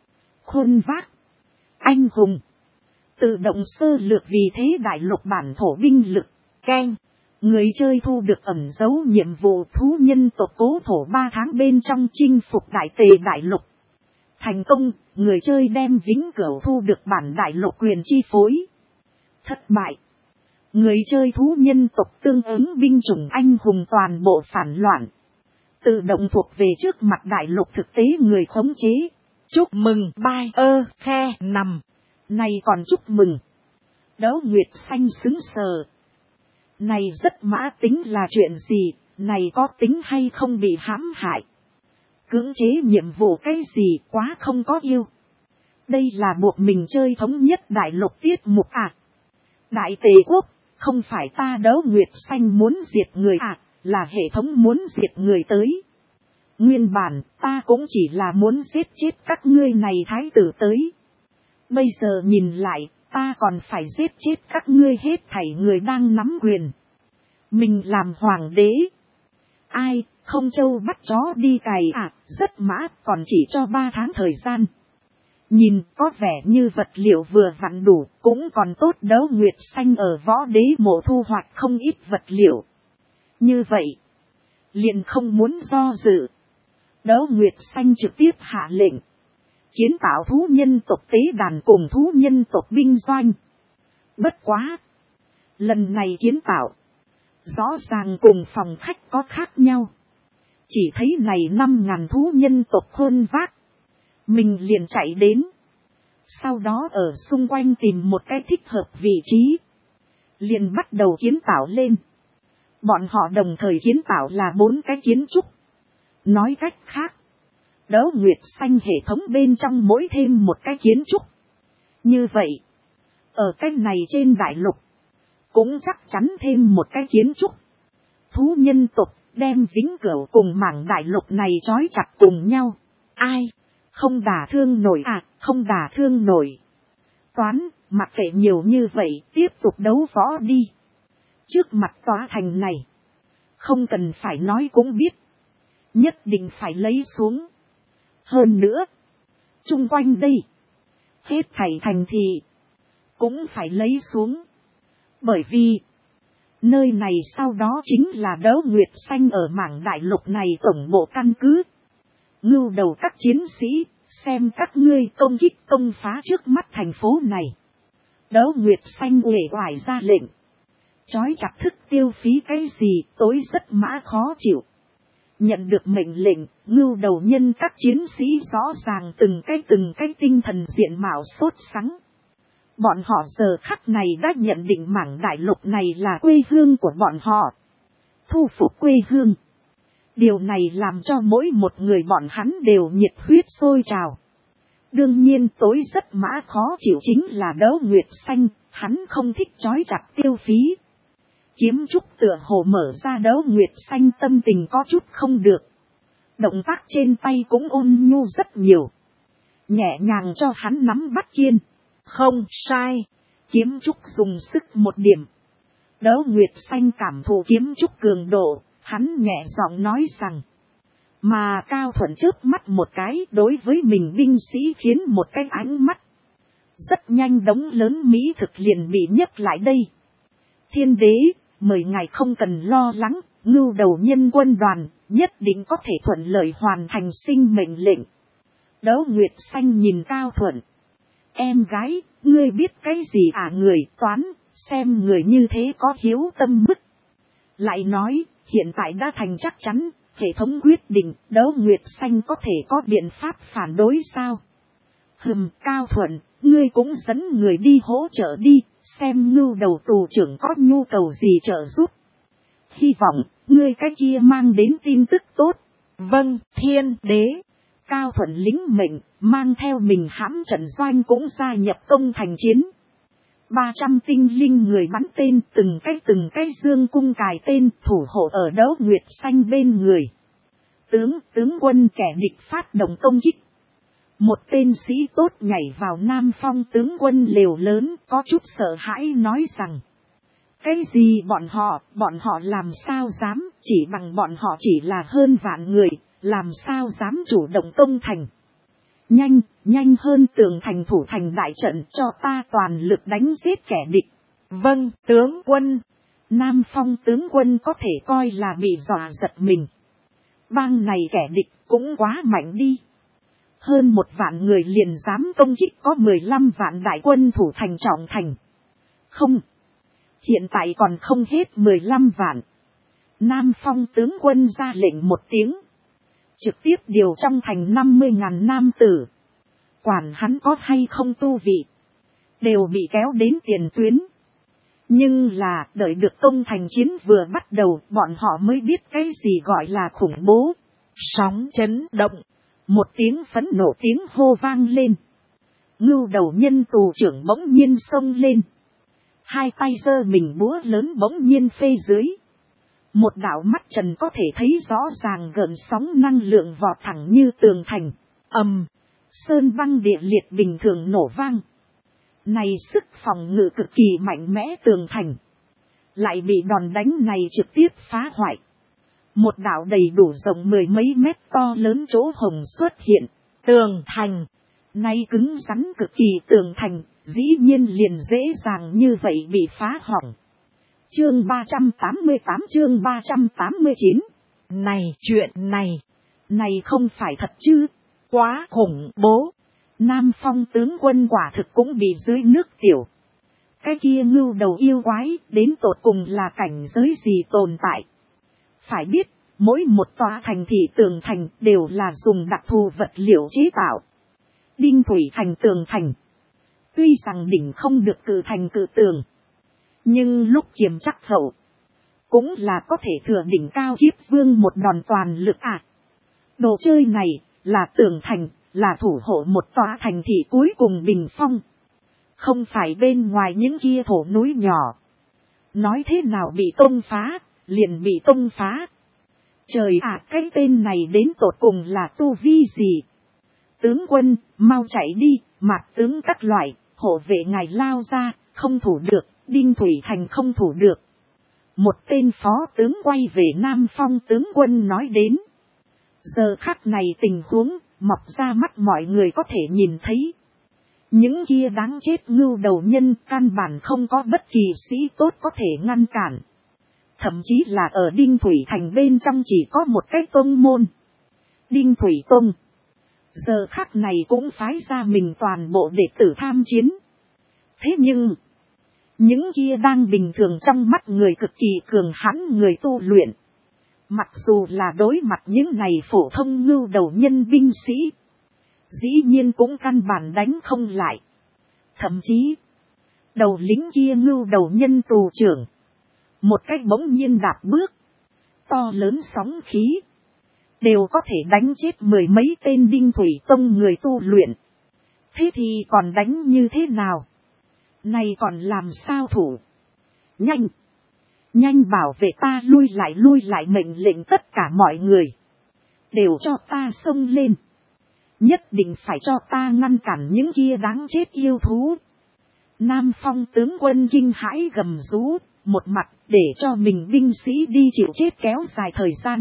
Khôn vác. Anh hùng. Tự động sơ lược vì thế đại lục bản thổ binh lực. Keng. Người chơi thu được ẩn dấu nhiệm vụ thú nhân tộc cố thổ ba tháng bên trong chinh phục đại tề đại lục. Thành công, người chơi đem vĩnh cửu thu được bản đại lục quyền chi phối. Thất bại. Người chơi thú nhân tộc tương ứng binh chủng anh hùng toàn bộ phản loạn. Tự động thuộc về trước mặt đại lục thực tế người khống chế. Chúc mừng bai ơ khe nằm. Này còn chúc mừng. Đấu Nguyệt Xanh xứng sờ. Này rất mã tính là chuyện gì, này có tính hay không bị hãm hại. Cưỡng chế nhiệm vụ cái gì quá không có yêu. Đây là buộc mình chơi thống nhất đại lục tiết mục à. Đại tề quốc, không phải ta Đấu Nguyệt Xanh muốn diệt người à, là hệ thống muốn diệt người tới. Nguyên bản ta cũng chỉ là muốn giết chết các ngươi này thái tử tới. Bây giờ nhìn lại, ta còn phải giết chết các ngươi hết thảy người đang nắm quyền. Mình làm hoàng đế. Ai, không trâu bắt chó đi cày à, rất mã, còn chỉ cho ba tháng thời gian. Nhìn có vẻ như vật liệu vừa vặn đủ, cũng còn tốt. Đấu Nguyệt Xanh ở võ đế mộ thu hoạch không ít vật liệu. Như vậy, liền không muốn do dự. Đấu Nguyệt Xanh trực tiếp hạ lệnh. Kiến tạo thú nhân tộc tế đàn cùng thú nhân tộc binh doanh. Bất quá. Lần này kiến tạo. Rõ ràng cùng phòng khách có khác nhau. Chỉ thấy này năm ngàn thú nhân tộc khôn vác. Mình liền chạy đến. Sau đó ở xung quanh tìm một cái thích hợp vị trí. Liền bắt đầu kiến tạo lên. Bọn họ đồng thời kiến tạo là bốn cái kiến trúc. Nói cách khác. Đấu Nguyệt Xanh hệ thống bên trong mỗi thêm một cái kiến trúc. Như vậy. Ở cái này trên đại lục. Cũng chắc chắn thêm một cái kiến trúc. Thú nhân tộc đem vĩnh cửu cùng mảng đại lục này trói chặt cùng nhau. Ai? Không đả thương nổi à, không đả thương nổi. Toán, mặc kệ nhiều như vậy, tiếp tục đấu võ đi. Trước mặt tòa thành này, không cần phải nói cũng biết. Nhất định phải lấy xuống. Hơn nữa, chung quanh đây, hết thảy thành thị, cũng phải lấy xuống. Bởi vì, nơi này sau đó chính là Đấu Nguyệt Xanh ở mảng đại lục này tổng bộ căn cứ. Ngưu đầu các chiến sĩ, xem các ngươi công kích công phá trước mắt thành phố này. Đấu Nguyệt Xanh uể oải ra lệnh. Chói chặt thức tiêu phí cái gì tối rất mã khó chịu. Nhận được mệnh lệnh, ngưu đầu nhân các chiến sĩ rõ ràng từng cái từng cái tinh thần diện mạo sốt sắng. Bọn họ giờ khắc này đã nhận định mảng đại lục này là quê hương của bọn họ. Thu phục quê hương. Điều này làm cho mỗi một người bọn hắn đều nhiệt huyết sôi trào. Đương nhiên tối rất mã khó chịu chính là Đấu Nguyệt Xanh, hắn không thích chói chặt tiêu phí. Kiếm trúc tựa hồ mở ra Đấu Nguyệt Xanh tâm tình có chút không được. Động tác trên tay cũng ôn nhu rất nhiều. Nhẹ nhàng cho hắn nắm bắt kiên. Không sai. Kiếm trúc dùng sức một điểm. Đấu Nguyệt Xanh cảm thụ kiếm trúc cường độ. Hắn nhẹ giọng nói rằng. Mà Cao Thuận chớp mắt một cái đối với mình binh sĩ khiến một cái ánh mắt. Rất nhanh đống lớn mỹ thực liền bị nhấc lại đây. Thiên đế, mời ngài không cần lo lắng, ngưu đầu nhân quân đoàn nhất định có thể thuận lợi hoàn thành sinh mệnh lệnh. Đấu Nguyệt Xanh nhìn Cao Thuận. Em gái, ngươi biết cái gì à người toán, xem người như thế có hiếu tâm bức. Lại nói, hiện tại đã thành chắc chắn, hệ thống quyết định, Đấu Nguyệt Xanh có thể có biện pháp phản đối sao? Hừm, Cao Thuận, ngươi cũng dẫn người đi hỗ trợ đi, xem ngưu đầu tù trưởng có nhu cầu gì trợ giúp. Hy vọng, ngươi cái kia mang đến tin tức tốt. Vâng, thiên đế. Cao Thuận lính mệnh, mang theo mình hãm trận doanh cũng gia nhập công thành chiến. ba trăm tinh linh người bắn tên từng cái từng cái dương cung cài tên thủ hộ ở Đấu Nguyệt Xanh bên người. Tướng, tướng quân kẻ địch phát động công kích. Một tên sĩ tốt nhảy vào Nam Phong tướng quân lều lớn có chút sợ hãi nói rằng. Cái gì bọn họ, bọn họ làm sao dám, chỉ bằng bọn họ chỉ là hơn vạn người, làm sao dám chủ động công thành. Nhanh, nhanh hơn tường thành thủ thành đại trận cho ta toàn lực đánh giết kẻ địch. Vâng, tướng quân. Nam Phong tướng quân có thể coi là bị dọa giật mình. Bang này kẻ địch cũng quá mạnh đi. Hơn một vạn người liền dám công kích có mười lăm vạn đại quân thủ thành trọng thành. Không. Hiện tại còn không hết mười lăm vạn. Nam Phong tướng quân ra lệnh một tiếng. Trực tiếp điều trong thành năm mươi ngàn nam tử. Quản hắn có hay không tu vị. Đều bị kéo đến tiền tuyến. Nhưng là đợi được công thành chiến vừa bắt đầu bọn họ mới biết cái gì gọi là khủng bố. Sóng chấn động. Một tiếng phẫn nộ tiếng hô vang lên. Ngưu đầu nhân tù trưởng bỗng nhiên xông lên. Hai tay giơ mình búa lớn bỗng nhiên phê dưới. Một đạo mắt trần có thể thấy rõ ràng gợn sóng năng lượng vọt thẳng như tường thành. Ầm, sơn băng địa liệt bình thường nổ vang. Này sức phòng ngự cực kỳ mạnh mẽ tường thành. Lại bị đòn đánh này trực tiếp phá hoại. Một đạo đầy đủ rộng mười mấy mét to lớn chỗ hồng xuất hiện. Tường thành. Nay cứng rắn cực kỳ tường thành. Dĩ nhiên liền dễ dàng như vậy bị phá hỏng. Chương ba trăm tám mươi tám chương ba trăm tám mươi chín. Này chuyện này. Này không phải thật chứ. Quá khủng bố. Nam Phong tướng quân quả thực cũng bị dưới nước tiểu. Cái kia ngưu đầu yêu quái đến tột cùng là cảnh giới gì tồn tại. Phải biết, mỗi một tòa thành thị tường thành đều là dùng đặc thù vật liệu chế tạo. Đinh thủy thành tường thành. Tuy rằng đỉnh không được cử thành cử tường. Nhưng lúc kiềm chắc hậu. Cũng là có thể thừa đỉnh cao kiếp vương một đòn toàn lực à. Đồ chơi này là tường thành. Là thủ hộ một tòa thành thị cuối cùng bình phong. Không phải bên ngoài những kia thổ núi nhỏ. Nói thế nào bị công phá, liền bị công phá. Trời ạ, cái tên này đến tột cùng là tu vi gì? tướng quân, mau chạy đi, Mạc tướng các loại, hộ vệ ngài lao ra, không thủ được, Đinh Thủy Thành không thủ được. Một tên phó tướng quay về Nam Phong tướng quân nói đến. Giờ khắc này tình huống, mọc ra mắt mọi người có thể nhìn thấy. Những kia đáng chết ngưu đầu nhân căn bản không có bất kỳ sĩ tốt có thể ngăn cản. Thậm chí là ở Đinh Thủy Thành bên trong chỉ có một cái tông môn. Đinh Thủy Tông. Giờ khắc này cũng phái ra mình toàn bộ đệ tử tham chiến. Thế nhưng, những kia đang bình thường trong mắt người cực kỳ cường hãn người tu luyện. Mặc dù là đối mặt những này phổ thông ngưu đầu nhân binh sĩ, dĩ nhiên cũng căn bản đánh không lại. Thậm chí, đầu lính kia ngưu đầu nhân tù trưởng, một cách bỗng nhiên đạp bước, to lớn sóng khí, đều có thể đánh chết mười mấy tên Đinh Thủy Tông người tu luyện. Thế thì còn đánh như thế nào? Này còn làm sao thủ? Nhanh! Nhanh bảo vệ ta, lui lại lui lại, mệnh lệnh tất cả mọi người. Đều cho ta xông lên. Nhất định phải cho ta ngăn cản những kia đáng chết yêu thú. Nam Phong tướng quân kinh hãi gầm rú, một mặt để cho mình binh sĩ đi chịu chết kéo dài thời gian.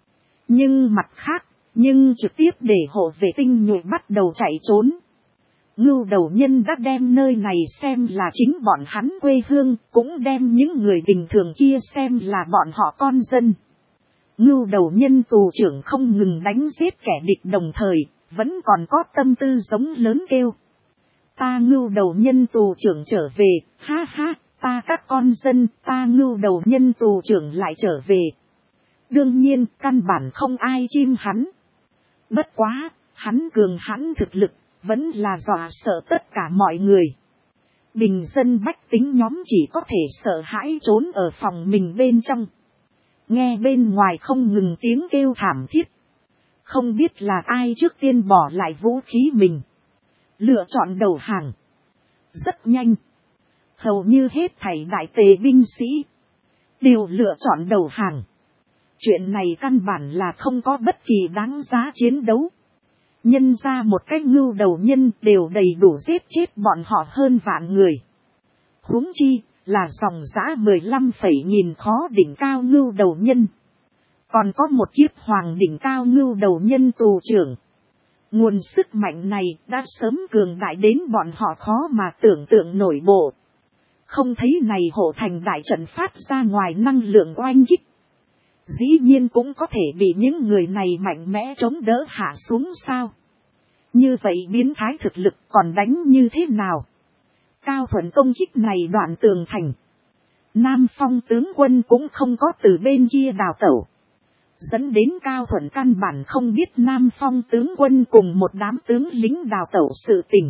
Nhưng mặt khác, nhưng trực tiếp để hộ vệ tinh nhuệ bắt đầu chạy trốn. Ngưu đầu nhân đã đem nơi này xem là chính bọn hắn quê hương, cũng đem những người bình thường kia xem là bọn họ con dân. Ngưu đầu nhân tù trưởng không ngừng đánh giết kẻ địch, đồng thời, vẫn còn có tâm tư giống lớn kêu. Ta ngưu đầu nhân tù trưởng trở về, ha ha, ta các con dân, ta ngưu đầu nhân tù trưởng lại trở về. Đương nhiên, căn bản không ai chim hắn. Bất quá, hắn cường hãn thực lực, vẫn là dọa sợ tất cả mọi người. Bình dân bách tính nhóm chỉ có thể sợ hãi trốn ở phòng mình bên trong. Nghe bên ngoài không ngừng tiếng kêu thảm thiết. Không biết là ai trước tiên bỏ lại vũ khí mình. Lựa chọn đầu hàng. Rất nhanh. Hầu như hết thảy đại tề binh sĩ đều lựa chọn đầu hàng. Chuyện này căn bản là không có bất kỳ đáng giá chiến đấu. Nhân ra một cái ngưu đầu nhân đều đầy đủ giết chết bọn họ hơn vạn người. Huống chi là dòng dã mười lăm phẩy nghìn khó đỉnh cao ngưu đầu nhân. Còn có một kiếp hoàng đỉnh cao ngưu đầu nhân tù trưởng. Nguồn sức mạnh này đã sớm cường đại đến bọn họ khó mà tưởng tượng nổi bộ. Không thấy này hộ thành đại trận phát ra ngoài năng lượng oanh kích. Dĩ nhiên cũng có thể bị những người này mạnh mẽ chống đỡ hạ xuống sao. Như vậy biến thái thực lực còn đánh như thế nào? Cao Thuận công kích này đoạn tường thành. Nam Phong tướng quân cũng không có từ bên kia đào tẩu. Dẫn đến Cao Thuận căn bản không biết Nam Phong tướng quân cùng một đám tướng lính đào tẩu sự tình.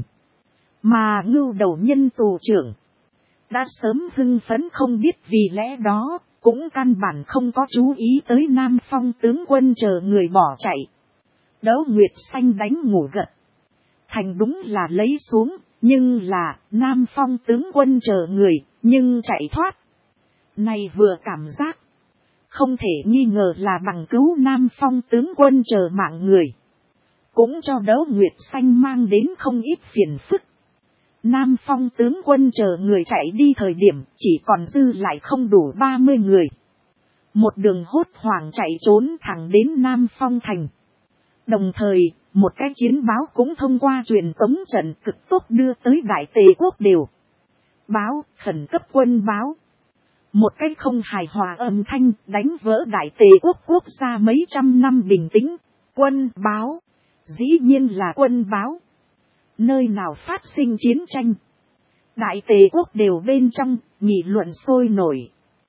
Mà ngưu đầu nhân tù trưởng đã sớm hưng phấn, không biết vì lẽ đó cũng căn bản không có chú ý tới Nam Phong tướng quân chờ người bỏ chạy. Đấu Nguyệt Xanh đánh ngủ gật. Thành đúng là lấy xuống, nhưng là Nam Phong tướng quân chờ người, nhưng chạy thoát. Này vừa cảm giác, không thể nghi ngờ là bằng cứu Nam Phong tướng quân chờ mạng người. Cũng cho Đấu Nguyệt Xanh mang đến không ít phiền phức. Nam Phong tướng quân chờ người chạy đi thời điểm chỉ còn dư lại không đủ ba mươi người. Một đường hốt hoảng chạy trốn thẳng đến Nam Phong thành. Đồng thời, một cái chiến báo cũng thông qua truyền tống trận cực tốc đưa tới Đại Tề quốc đều. Báo, khẩn cấp quân báo. Một cái không hài hòa âm thanh đánh vỡ Đại Tề quốc quốc gia mấy trăm năm bình tĩnh. Quân báo. Dĩ nhiên là quân báo. Nơi nào phát sinh chiến tranh. Đại Tề quốc đều bên trong, nghị luận sôi nổi.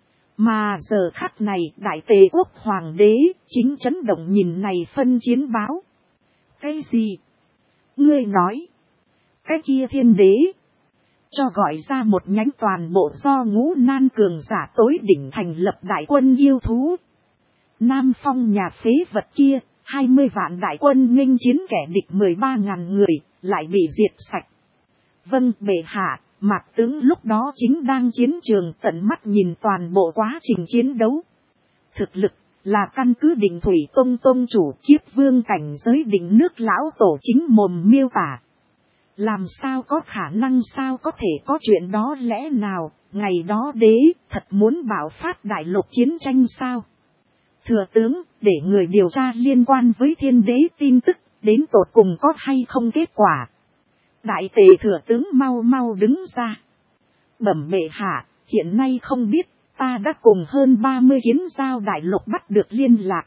Mà giờ khắc này Đại Tề quốc hoàng đế chính chấn động nhìn này phân chiến báo. Cái gì? Ngươi nói. Cái kia thiên đế. Cho gọi ra một nhánh toàn bộ do ngũ nan cường giả tối đỉnh thành lập đại quân yêu thú. Nam Phong nhà phế vật kia, hai mươi vạn đại quân nghênh chiến kẻ địch mười ba ngàn người, lại bị diệt sạch. Vâng bệ hạ, Mạc tướng lúc đó chính đang chiến trường tận mắt nhìn toàn bộ quá trình chiến đấu. Thực lực là căn cứ Định Thủy Tông Tông chủ Kiếp Vương cảnh giới Định Nước lão tổ chính mồm miêu tả. Làm sao có khả năng, sao có thể có chuyện đó, lẽ nào ngày đó đế thật muốn bạo phát đại lục chiến tranh sao? Thừa tướng, để người điều tra liên quan với thiên đế tin tức, đến tột cùng có hay không kết quả. Đại tề thừa tướng mau mau đứng ra. Bẩm bệ hạ, hiện nay không biết, ta đã cùng hơn ba mươi kiến giao đại lục bắt được liên lạc.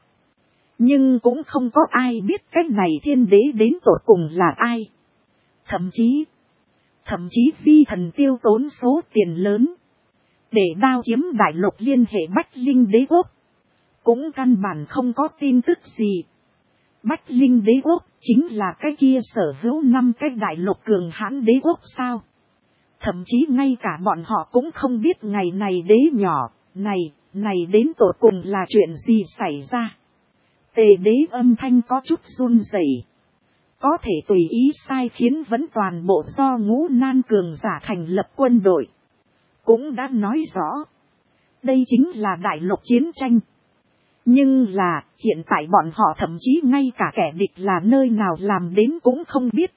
Nhưng cũng không có ai biết cái này thiên đế đến tột cùng là ai. Thậm chí, thậm chí phi thần tiêu tốn số tiền lớn để đao kiếm đại lục liên hệ Bách Linh đế quốc. Cũng căn bản không có tin tức gì. Bách Linh đế quốc chính là cái kia sở hữu năm cái đại lục cường hãn đế quốc sao? Thậm chí ngay cả bọn họ cũng không biết ngày này đế nhỏ, này, này đến tột cùng là chuyện gì xảy ra. Tề đế âm thanh có chút run rẩy. Có thể tùy ý sai khiến vẫn toàn bộ do ngũ nan cường giả thành lập quân đội. Cũng đã nói rõ. Đây chính là đại lục chiến tranh. Nhưng là hiện tại bọn họ thậm chí ngay cả kẻ địch là nơi nào làm đến cũng không biết.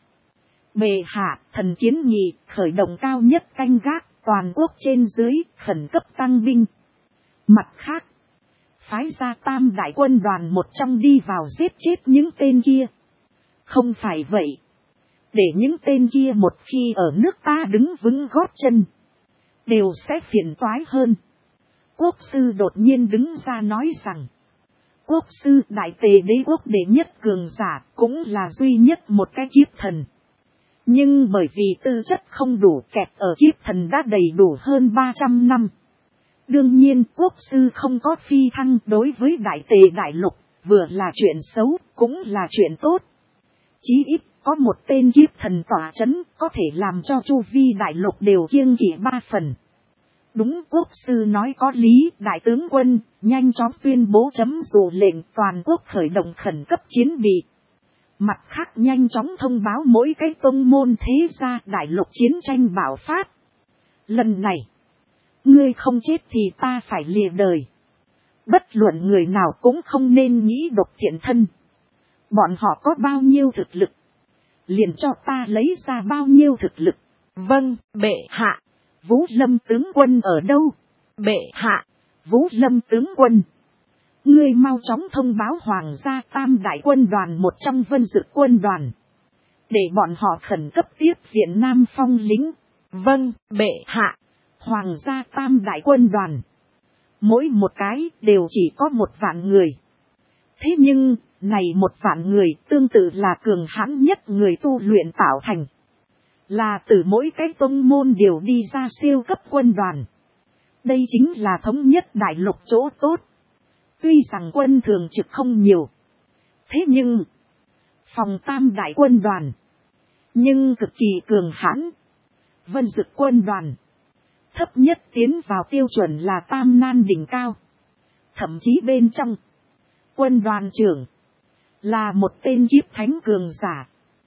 Bệ hạ, thần kiến nghị khởi động cao nhất canh gác toàn quốc trên dưới khẩn cấp tăng binh. Mặt khác, phái ra tam đại quân đoàn một trong đi vào giết chết những tên kia. Không phải vậy. Để những tên kia một khi ở nước ta đứng vững gót chân, đều sẽ phiền toái hơn. Quốc sư đột nhiên đứng ra nói rằng, quốc sư đại tề đế quốc đệ nhất cường giả cũng là duy nhất một cái kiếp thần. Nhưng bởi vì tư chất không đủ, kẹt ở kiếp thần đã đầy đủ hơn ba trăm năm. Đương nhiên quốc sư không có phi thăng đối với đại tề đại lục, vừa là chuyện xấu, cũng là chuyện tốt. Chí ít có một tên kiếp thần tỏa chấn có thể làm cho chu vi đại lục đều kiêng kỵ ba phần. Đúng, quốc sư nói có lý, đại tướng quân, nhanh chóng tuyên bố chấm dụ lệnh toàn quốc khởi động khẩn cấp chiến bị. Mặt khác nhanh chóng thông báo mỗi cái tông môn thế gia đại lục chiến tranh bạo phát. Lần này, ngươi không chết thì ta phải lìa đời. Bất luận người nào cũng không nên nghĩ độc thiện thân. Bọn họ có bao nhiêu thực lực, liền cho ta lấy ra bao nhiêu thực lực. Vâng, bệ hạ. Vũ Lâm tướng quân ở đâu? Bệ hạ. Vũ Lâm tướng quân, ngươi mau chóng thông báo hoàng gia tam đại quân đoàn một trong Vân Dực quân đoàn, để bọn họ khẩn cấp tiếp viện Nam Phong lính. Vâng, bệ hạ. Hoàng gia tam đại quân đoàn, mỗi một cái đều chỉ có một vạn người. Thế nhưng, này một vạn người tương tự là cường hãn nhất người tu luyện tạo thành. Là từ mỗi cái tông môn đều đi ra siêu cấp quân đoàn. Đây chính là thống nhất đại lục chỗ tốt. Tuy rằng quân thường trực không nhiều. Thế nhưng, phòng tam đại quân đoàn, nhưng cực kỳ cường hãn. Vân Dực quân đoàn, thấp nhất tiến vào tiêu chuẩn là tam nan đỉnh cao. Thậm chí bên trong, quân đoàn trưởng là một tên kiếp thánh cường giả.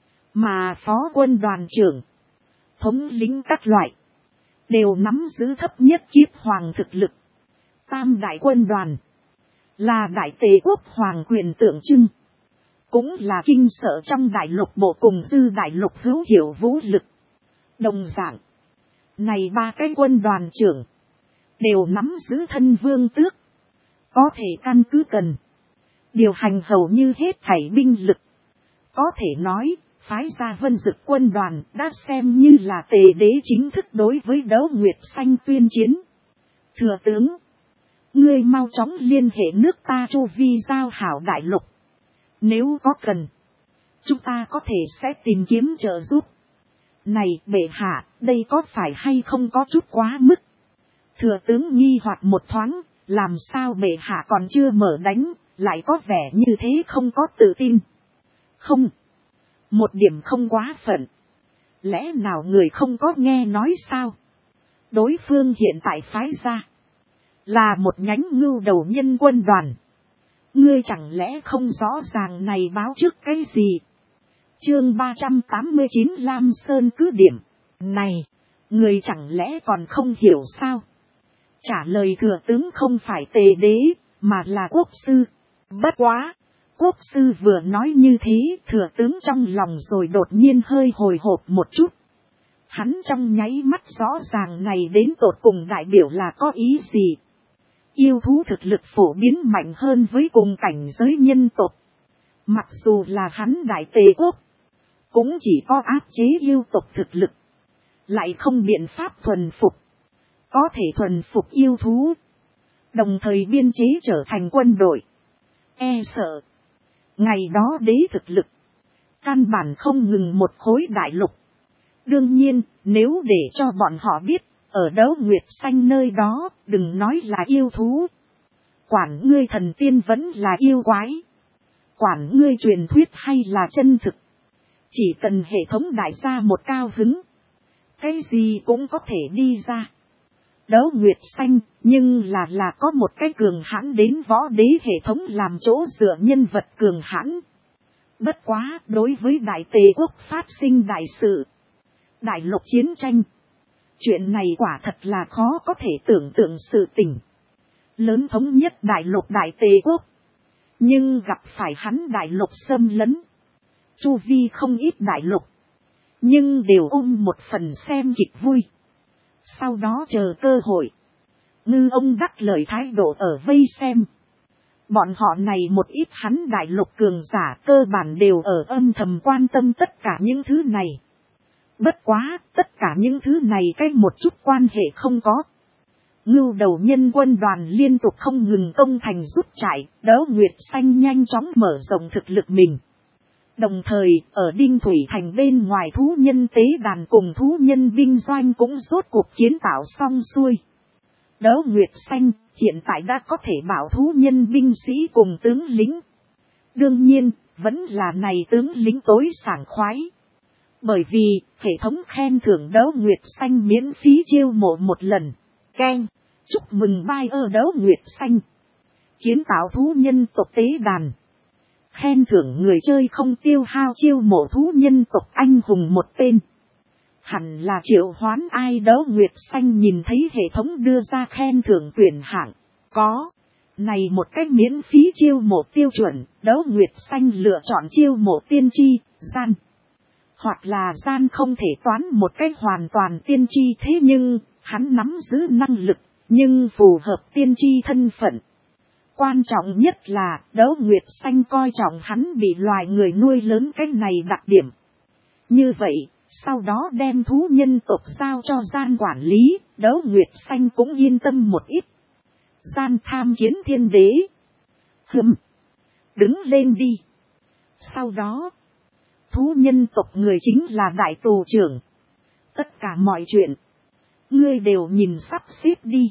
Mà phó quân đoàn trưởng, thống lĩnh các loại, đều nắm giữ thấp nhất kiếp hoàng thực lực. Tam đại quân đoàn là đại tề quốc hoàng quyền tượng trưng, cũng là kinh sợ trong đại lục bộ cùng dư đại lục hữu hiệu vũ lực. Đồng dạng, này ba cái quân đoàn trưởng đều nắm giữ thân vương tước, có thể căn cứ cần điều hành hầu như hết thảy binh lực. Có thể nói, phái ra Vân Dực quân đoàn đã xem như là tề đế chính thức đối với Đấu Nguyệt Xanh tuyên chiến. Thừa tướng, ngươi mau chóng liên hệ nước ta chu vi giao hảo đại lục. Nếu có cần, chúng ta có thể sẽ tìm kiếm trợ giúp. Này bệ hạ, đây có phải hay không có chút quá mức? Thừa tướng nghi hoặc một thoáng, làm sao bệ hạ còn chưa mở đánh, lại có vẻ như thế không có tự tin. Không, một điểm không quá phận. Lẽ nào người không có nghe nói sao? Đối phương hiện tại phái ra là một nhánh ngưu đầu nhân quân đoàn. Ngươi chẳng lẽ không rõ ràng này báo trước cái gì? Chương ba trăm tám mươi chín Lam Sơn cứ điểm. Này, người chẳng lẽ còn không hiểu sao? Trả lời thừa tướng không phải tề đế, mà là quốc sư. Bất quá, quốc sư vừa nói như thế, thừa tướng trong lòng rồi đột nhiên hơi hồi hộp một chút. Hắn trong nháy mắt rõ ràng này đến tột cùng đại biểu là có ý gì. Yêu thú thực lực phổ biến mạnh hơn với cùng cảnh giới nhân tộc. Mặc dù là hắn đại tề quốc, cũng chỉ có áp chế yêu tộc thực lực. Lại không biện pháp thuần phục. Có thể thuần phục yêu thú. Đồng thời biên chế trở thành quân đội. E sợ. Ngày đó đế thực lực. Căn bản không ngừng một khối đại lục. Đương nhiên, nếu để cho bọn họ biết, ở Đấu Nguyệt Xanh nơi đó, đừng nói là yêu thú. Quản ngươi thần tiên vẫn là yêu quái. Quản ngươi truyền thuyết hay là chân thực. Chỉ cần hệ thống đại gia một cao hứng. Cái gì cũng có thể đi ra. Đấu Nguyệt Xanh, nhưng là là có một cái cường hãn đến võ đế hệ thống làm chỗ dựa nhân vật cường hãn. Bất quá, đối với đại tề quốc phát sinh đại sự. Đại lục chiến tranh. Chuyện này quả thật là khó có thể tưởng tượng sự tình. Lớn thống nhất đại lục đại tề quốc. Nhưng gặp phải hắn đại lục xâm lấn. Chu vi không ít đại lục. Nhưng đều ôm một phần xem kịch vui. Sau đó chờ cơ hội. Ngư ông đắc lời thái độ ở vây xem. Bọn họ này một ít hắn đại lục cường giả cơ bản đều ở âm thầm quan tâm tất cả những thứ này. Bất quá, tất cả những thứ này cái một chút quan hệ không có. Ngưu đầu nhân quân đoàn liên tục không ngừng công thành rút chạy, Đấu Nguyệt Xanh nhanh chóng mở rộng thực lực mình. Đồng thời, ở Đinh Thủy Thành bên ngoài thú nhân tế đàn cùng thú nhân binh doanh cũng rốt cuộc kiến tạo xong xuôi. Đấu Nguyệt Xanh hiện tại đã có thể bảo thú nhân binh sĩ cùng tướng lính. Đương nhiên, vẫn là này tướng lính tối sảng khoái. Bởi vì, hệ thống khen thưởng Đấu Nguyệt Xanh miễn phí chiêu mộ một lần. Keng, chúc mừng bai ơ Đấu Nguyệt Xanh. Kiến tạo thú nhân tộc tế đàn. Khen thưởng người chơi không tiêu hao chiêu mộ thú nhân tộc anh hùng một tên. Hẳn là triệu hoán ai. Đấu Nguyệt Xanh nhìn thấy hệ thống đưa ra khen thưởng tuyển hạng. Có. Này một cách miễn phí chiêu mộ tiêu chuẩn. Đấu Nguyệt Xanh lựa chọn chiêu mộ tiên tri, gian. Hoặc là gian không thể toán một cách hoàn toàn tiên tri, thế nhưng hắn nắm giữ năng lực. Nhưng phù hợp tiên tri thân phận. Quan trọng nhất là Đấu Nguyệt Xanh coi trọng hắn bị loài người nuôi lớn cái này đặc điểm. Như vậy, sau đó đem thú nhân tộc giao cho gian quản lý, Đấu Nguyệt Xanh cũng yên tâm một ít. Gian tham kiến thiên đế. Hừm, đứng lên đi. Sau đó, thú nhân tộc người chính là đại tù trưởng. Tất cả mọi chuyện, ngươi đều nhìn sắp xếp đi.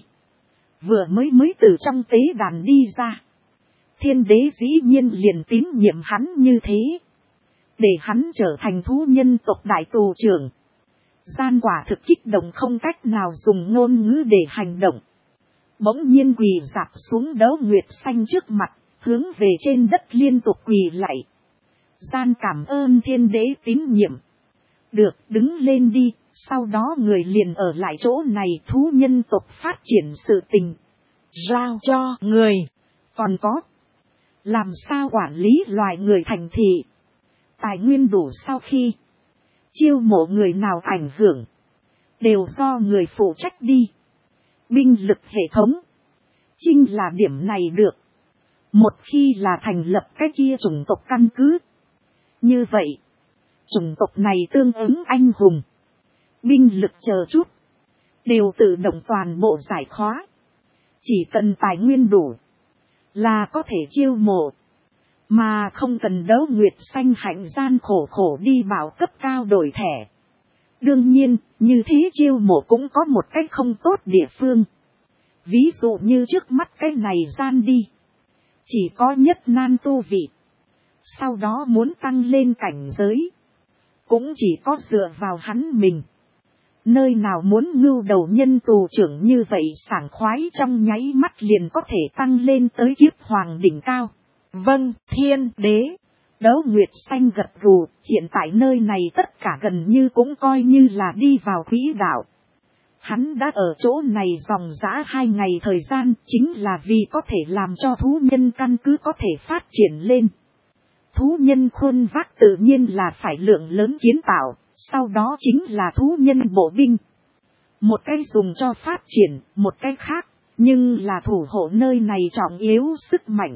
Vừa mới mới từ trong tế đàn đi ra. Thiên đế dĩ nhiên liền tín nhiệm hắn như thế. Để hắn trở thành thú nhân tộc đại tù trưởng. Gian quả thực kích động không cách nào dùng ngôn ngữ để hành động. Bỗng nhiên quỳ dạp xuống Đấu Nguyệt Xanh trước mặt, hướng về trên đất liên tục quỳ lạy. Gian cảm ơn thiên đế tín nhiệm. Được, đứng lên đi. Sau đó người liền ở lại chỗ này, thú nhân tộc phát triển sự tình. Giao cho người. Còn có. Làm sao quản lý loài người thành thị. Tài nguyên đủ sau khi. Chiêu mộ người nào ảnh hưởng. Đều do người phụ trách đi. Binh lực hệ thống. Chính là điểm này được. Một khi là thành lập cái kia chủng tộc căn cứ. Như vậy. Chủng tộc này tương ứng anh hùng. Binh lực chờ chút. Đều tự động toàn bộ giải khóa. Chỉ cần tài nguyên đủ. Là có thể chiêu mộ. Mà không cần Đấu Nguyệt Xanh hạnh gian khổ khổ đi bảo cấp cao đổi thẻ. Đương nhiên, như thế chiêu mộ cũng có một cách không tốt địa phương. Ví dụ như trước mắt cái này gian đi. Chỉ có nhất nan tu vị. Sau đó muốn tăng lên cảnh giới. Cũng chỉ có dựa vào hắn mình. Nơi nào muốn ngưu đầu nhân tù trưởng như vậy sảng khoái trong nháy mắt liền có thể tăng lên tới kiếp hoàng đỉnh cao. Vâng, thiên đế. Đấu Nguyệt Xanh gật gù, hiện tại nơi này tất cả gần như cũng coi như là đi vào quỹ đạo. Hắn đã ở chỗ này dòng dã hai ngày thời gian chính là vì có thể làm cho thú nhân căn cứ có thể phát triển lên. Thú nhân khuôn vác tự nhiên là phải lượng lớn kiến tạo, sau đó chính là thú nhân bộ binh. Một cái dùng cho phát triển, một cái khác, nhưng là thủ hộ nơi này trọng yếu sức mạnh.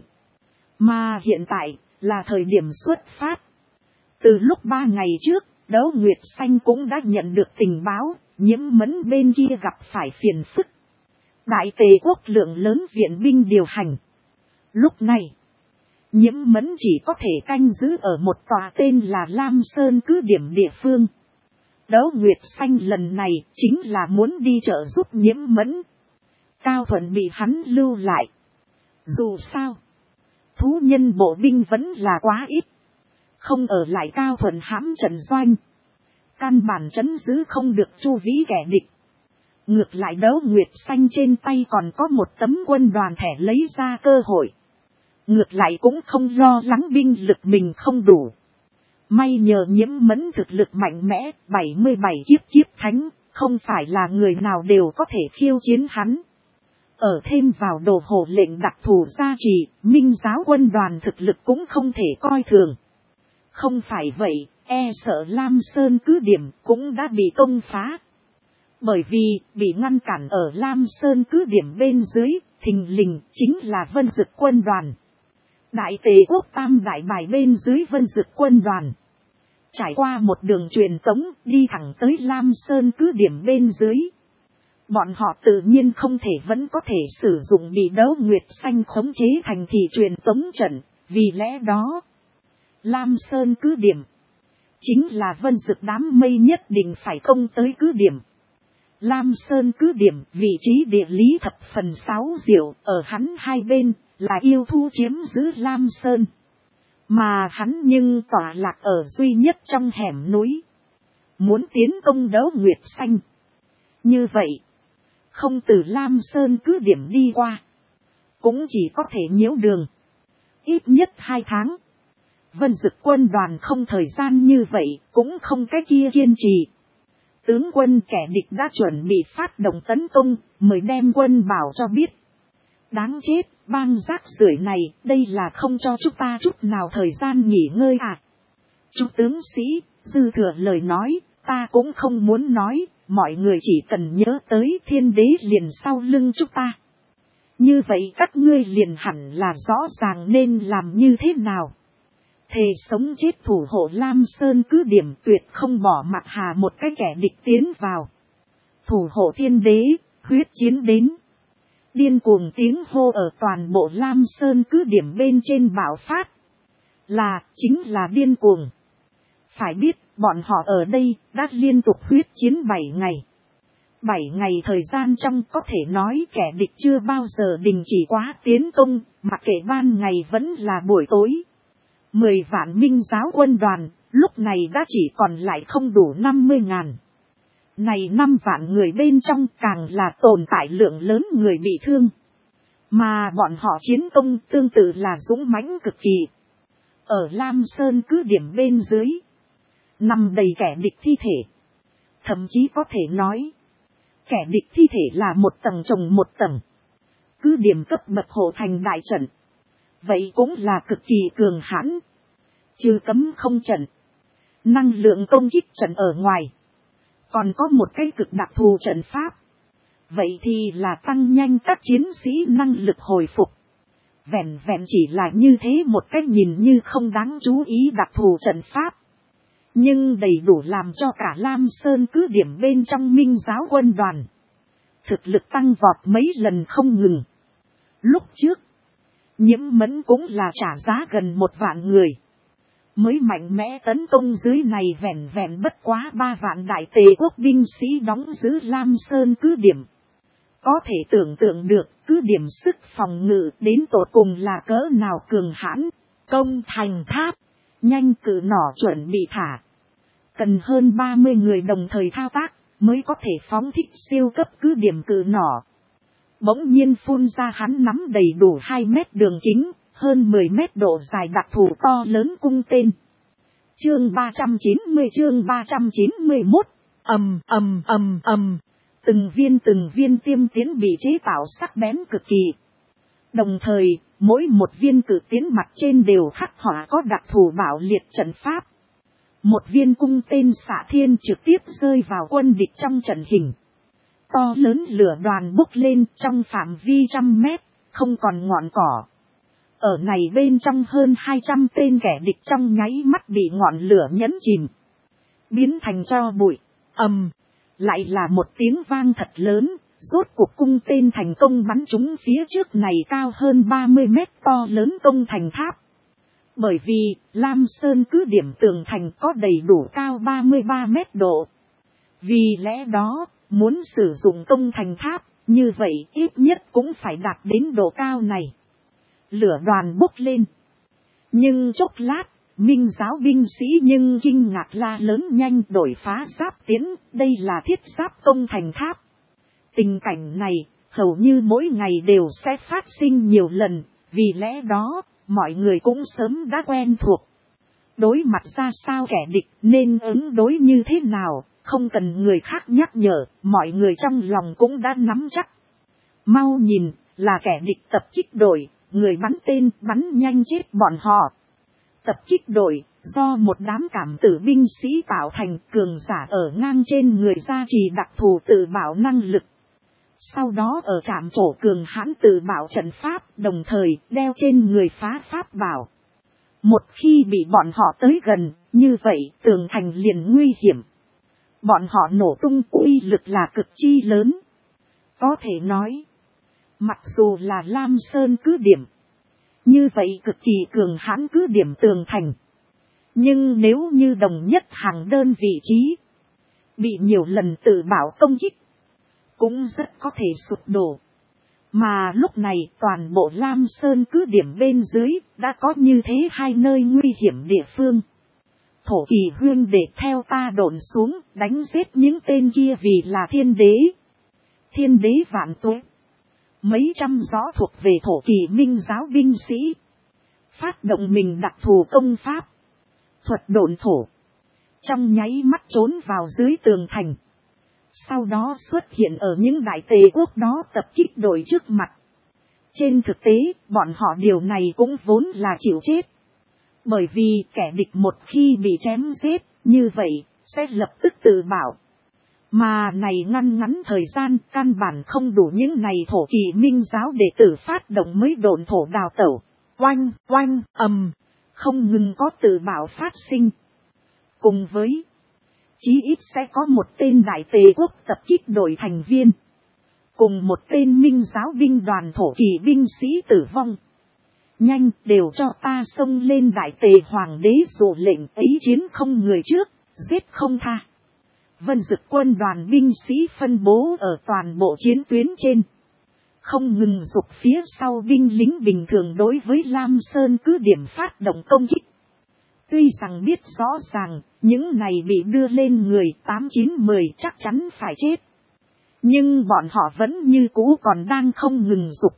Mà hiện tại, là thời điểm xuất phát. Từ lúc ba ngày trước, Đấu Nguyệt Xanh cũng đã nhận được tình báo, Nhiễm Mẫn bên kia gặp phải phiền phức. Đại Tề quốc lượng lớn viện binh điều hành. Lúc này, Nhiễm Mẫn chỉ có thể canh giữ ở một tòa tên là Lam Sơn cứ điểm địa phương. Đấu Nguyệt Xanh lần này chính là muốn đi trợ giúp Nhiễm Mẫn. Cao Thuận bị hắn lưu lại. Dù sao, thú nhân bộ binh vẫn là quá ít. Không ở lại Cao Thuận hãm trận doanh. Căn bản trấn giữ không được chu vĩ kẻ địch. Ngược lại Đấu Nguyệt Xanh trên tay còn có một tấm quân đoàn thẻ lấy ra cơ hội. Ngược lại cũng không lo lắng binh lực mình không đủ. May nhờ Nhiễm Mẫn thực lực mạnh mẽ, bảy mươi bảy kiếp kiếp thánh, không phải là người nào đều có thể khiêu chiến hắn. Ở thêm vào đồ hộ lệnh đặc thù gia trì, Minh giáo quân đoàn thực lực cũng không thể coi thường. Không phải vậy, e sợ Lam Sơn cứ điểm cũng đã bị công phá. Bởi vì, bị ngăn cản ở Lam Sơn cứ điểm bên dưới, thình lình chính là Vân Dực quân đoàn. Đại Tề quốc tam đại bài bên dưới Vân Dực quân đoàn. Trải qua một đường truyền tống đi thẳng tới Lam Sơn cứ điểm bên dưới. Bọn họ tự nhiên không thể vẫn có thể sử dụng bị Đấu Nguyệt Xanh khống chế thành thị truyền tống trận. Vì lẽ đó, Lam Sơn cứ điểm chính là Vân Dực đám mây nhất định phải công tới cứ điểm. Lam Sơn cứ điểm vị trí địa lý thập phần sáu diệu, ở hắn hai bên là yêu thú chiếm giữ Lam Sơn. Mà hắn nhưng tỏa lạc ở duy nhất trong hẻm núi. Muốn tiến công Đấu Nguyệt Xanh. Như vậy, không từ Lam Sơn cứ điểm đi qua, cũng chỉ có thể nhiễu đường. Ít nhất hai tháng. Vân Dực quân đoàn không thời gian như vậy, cũng không cái kia kiên trì. Tướng quân kẻ địch đã chuẩn bị phát động tấn công, mới đem quân bảo cho biết. Đáng chết, bang rác rưởi này, đây là không cho chúng ta chút nào thời gian nghỉ ngơi à. Chú tướng sĩ, dư thừa lời nói, ta cũng không muốn nói, mọi người chỉ cần nhớ tới thiên đế liền sau lưng chúng ta. Như vậy các ngươi liền hẳn là rõ ràng nên làm như thế nào. Thề sống chết thủ hộ Lam Sơn cứ điểm tuyệt không bỏ mặc hà một cái kẻ địch tiến vào. Thủ hộ thiên đế, huyết chiến đến. Điên cuồng tiếng hô ở toàn bộ Lam Sơn cứ điểm bên trên bạo phát. Là, chính là điên cuồng. Phải biết, bọn họ ở đây đã liên tục huyết chiến bảy ngày. bảy ngày thời gian trong có thể nói kẻ địch chưa bao giờ đình chỉ quá tiến công, mặc kệ ban ngày vẫn là buổi tối. Mười vạn Minh giáo quân đoàn, lúc này đã chỉ còn lại không đủ năm mươi ngàn. Này năm vạn người bên trong càng là tồn tại lượng lớn người bị thương. Mà bọn họ chiến công tương tự là dũng mãnh cực kỳ. Ở Lam Sơn cứ điểm bên dưới, nằm đầy kẻ địch thi thể. Thậm chí có thể nói, kẻ địch thi thể là một tầng chồng một tầng. Cứ điểm cấp bậc hộ thành đại trận. Vậy cũng là cực kỳ cường hãn. Trừ cấm không trận, năng lượng công kích trận ở ngoài, còn có một cái cực đặc thù trận pháp. Vậy thì là tăng nhanh các chiến sĩ năng lực hồi phục. Vẹn vẹn chỉ là như thế một cách nhìn như không đáng chú ý đặc thù trận pháp. Nhưng đầy đủ làm cho cả Lam Sơn cứ điểm bên trong Minh giáo quân đoàn thực lực tăng vọt mấy lần không ngừng. Lúc trước, Nhiễm Mẫn cũng là trả giá gần một vạn người. Mới mạnh mẽ tấn công dưới này vẹn vẹn bất quá ba vạn đại tề quốc binh sĩ đóng giữ Lam Sơn cứ điểm. Có thể tưởng tượng được cứ điểm sức phòng ngự đến tột cùng là cỡ nào cường hãn. Công thành tháp, nhanh cử nỏ chuẩn bị thả. Cần hơn ba mươi người đồng thời thao tác mới có thể phóng thích siêu cấp cứ điểm cử nỏ. Bỗng nhiên phun ra hắn nắm đầy đủ hai mét đường kính, hơn mười mét độ dài đặc thù to lớn cung tên. Chương ba trăm chín mươi chương ba trăm chín mươi mốt, ầm ầm ầm ầm. Từng viên từng viên tiêm tiến bị chế tạo sắc bén cực kỳ. Đồng thời, mỗi một viên cử tiến mặt trên đều khắc họa có đặc thù bảo liệt trận pháp. Một viên cung tên xạ thiên trực tiếp rơi vào quân địch trong trận hình. To lớn lửa đoàn bốc lên trong phạm vi trăm mét, không còn ngọn cỏ. Ở này bên trong hơn hai trăm tên kẻ địch trong nháy mắt bị ngọn lửa nhấn chìm. Biến thành tro bụi, ầm, lại là một tiếng vang thật lớn, rốt cuộc cung tên thành công bắn trúng phía trước này cao hơn ba mươi mét to lớn công thành tháp. Bởi vì, Lam Sơn cứ điểm tường thành có đầy đủ cao ba mươi ba mét độ. Vì lẽ đó, muốn sử dụng công thành tháp, như vậy ít nhất cũng phải đạt đến độ cao này. Lửa đoàn bốc lên. Nhưng chốc lát, Minh giáo binh sĩ nhưng kinh ngạc la lớn nhanh đổi phá giáp tiến, đây là thiết giáp công thành tháp. Tình cảnh này, hầu như mỗi ngày đều sẽ phát sinh nhiều lần, vì lẽ đó, mọi người cũng sớm đã quen thuộc. Đối mặt ra sao kẻ địch nên ứng đối như thế nào, không cần người khác nhắc nhở, mọi người trong lòng cũng đã nắm chắc. Mau nhìn, là kẻ địch tập kích đội, người bắn tên bắn nhanh chết bọn họ. Tập kích đội, do một đám cảm tử binh sĩ tạo thành cường giả ở ngang trên người gia trì đặc thù tự bảo năng lực. Sau đó ở trạm trổ cường hãn tự bảo trận pháp, đồng thời đeo trên người phá pháp bảo. Một khi bị bọn họ tới gần, như vậy tường thành liền nguy hiểm. Bọn họ nổ tung uy lực là cực chi lớn. Có thể nói, mặc dù là Lam Sơn cứ điểm, như vậy cực kỳ cường hãn cứ điểm tường thành. Nhưng nếu như đồng nhất hàng đơn vị trí, bị nhiều lần tự bảo công kích, cũng rất có thể sụp đổ. Mà lúc này toàn bộ Lam Sơn cứ điểm bên dưới đã có như thế hai nơi nguy hiểm địa phương. Thổ Kỳ huyên để theo ta độn xuống đánh giết những tên kia vì là thiên đế. Thiên đế vạn tuế. Mấy trăm gió thuộc về Thổ Kỳ Minh giáo binh sĩ. Phát động mình đặc thù công pháp. Thuật độn thổ. Trong nháy mắt trốn vào dưới tường thành. Sau đó xuất hiện ở những đại tề quốc đó tập kích đội trước mặt. Trên thực tế, bọn họ điều này cũng vốn là chịu chết. Bởi vì kẻ địch một khi bị chém giết, như vậy, sẽ lập tức tự bảo. Mà này ngăn ngắn thời gian, căn bản không đủ những này Thổ Kỳ Minh giáo đệ tử phát động mới độn thổ đào tẩu. Oanh, oanh, ầm, không ngừng có tự bảo phát sinh. Cùng với, chí ít sẽ có một tên đại tề quốc tập kích đội thành viên. Cùng một tên Minh giáo binh đoàn Thổ Kỳ binh sĩ tử vong. Nhanh, đều cho ta xông lên đại tề hoàng đế dụ lệnh ấy chiến không người trước, giết không tha. Vân Dực quân đoàn binh sĩ phân bố ở toàn bộ chiến tuyến trên. Không ngừng dục phía sau binh lính bình thường đối với Lam Sơn cứ điểm phát động công kích. Tuy rằng biết rõ ràng, những này bị đưa lên người tám chín mười chắc chắn phải chết. Nhưng bọn họ vẫn như cũ còn đang không ngừng dục.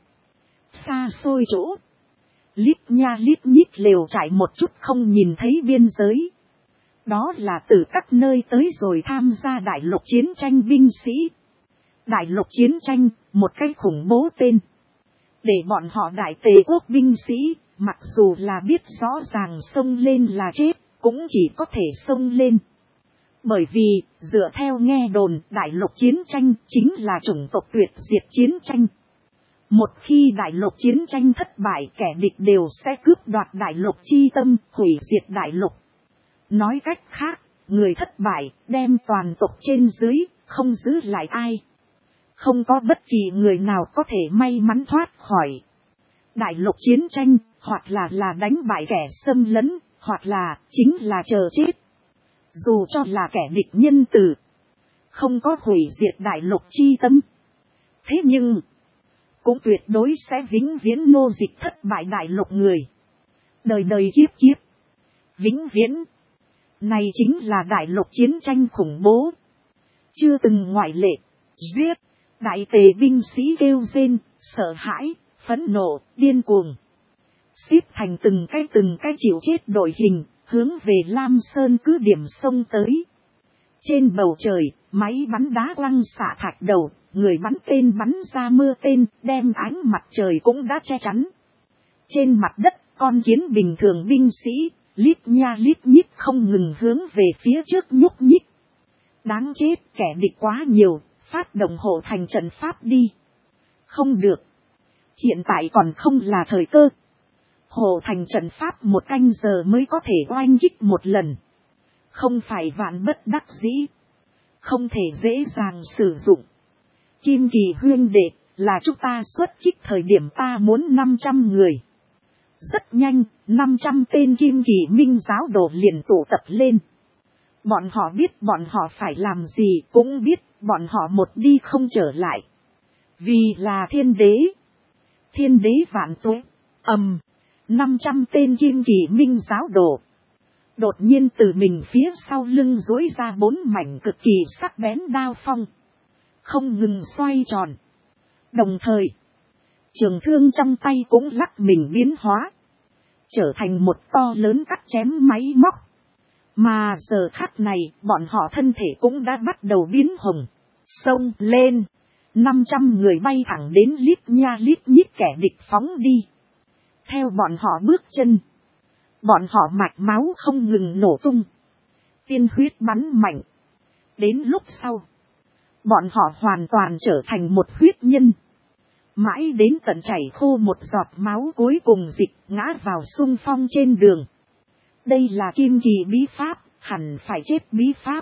Xa xôi chỗ. Lít nha lít nhít lều trải một chút không nhìn thấy biên giới. Đó là từ các nơi tới rồi tham gia đại lục chiến tranh binh sĩ. Đại lục chiến tranh, một cái khủng bố tên. Để bọn họ đại tề quốc binh sĩ, mặc dù là biết rõ ràng xông lên là chết, cũng chỉ có thể xông lên. Bởi vì, dựa theo nghe đồn, đại lục chiến tranh chính là chủng tộc tuyệt diệt chiến tranh. Một khi đại lục chiến tranh thất bại, kẻ địch đều sẽ cướp đoạt đại lục chi tâm, hủy diệt đại lục. Nói cách khác, người thất bại, đem toàn tộc trên dưới, không giữ lại ai. Không có bất kỳ người nào có thể may mắn thoát khỏi. Đại lục chiến tranh, hoặc là là đánh bại kẻ xâm lấn, hoặc là chính là chờ chết. Dù cho là kẻ địch nhân tử, không có hủy diệt đại lục chi tâm. Thế nhưng, cũng tuyệt đối sẽ vĩnh viễn nô dịch thất bại đại lục người. Đời đời kiếp kiếp. Vĩnh viễn. Này chính là đại lục chiến tranh khủng bố. Chưa từng ngoại lệ. Giết. Đại tề binh sĩ kêu rên, sợ hãi, phẫn nộ, điên cuồng. Xếp thành từng cái từng cái chịu chết đội hình, hướng về Lam Sơn cứ điểm sông tới. Trên bầu trời, máy bắn đá quăng xạ thạch đầu, người bắn tên bắn ra mưa tên, đem ánh mặt trời cũng đã che chắn. Trên mặt đất, con kiến bình thường binh sĩ, lít nha lít nhít không ngừng hướng về phía trước nhúc nhích. Đáng chết, kẻ địch quá nhiều, phát động hộ thành trận pháp đi. Không được. Hiện tại còn không là thời cơ. Hộ thành trận pháp một canh giờ mới có thể oanh kích một lần. Không phải vạn bất đắc dĩ. Không thể dễ dàng sử dụng. Kim Kỳ huyên đệ, là chúng ta xuất kích thời điểm ta muốn năm trăm người. Rất nhanh, năm trăm tên Kim Kỳ minh giáo đồ liền tụ tập lên. Bọn họ biết bọn họ phải làm gì, cũng biết bọn họ một đi không trở lại. Vì là thiên đế. Thiên đế vạn tuế. Ầm. năm trăm tên Kim Kỳ minh giáo đồ. Đột nhiên từ mình phía sau lưng duỗi ra bốn mảnh cực kỳ sắc bén đao phong. Không ngừng xoay tròn. Đồng thời, trường thương trong tay cũng lắc mình biến hóa. Trở thành một to lớn cắt chém máy móc. Mà giờ khắc này, bọn họ thân thể cũng đã bắt đầu biến hồng. Xông lên. năm trăm người bay thẳng đến lít nha lít nhít kẻ địch phóng đi. Theo bọn họ bước chân. Bọn họ mạch máu không ngừng nổ tung. Tiên huyết bắn mạnh. Đến lúc sau. Bọn họ hoàn toàn trở thành một huyết nhân. Mãi đến tận chảy khô một giọt máu cuối cùng dịch ngã vào xung phong trên đường. Đây là Kim Kỳ bí pháp, hẳn phải chết bí pháp.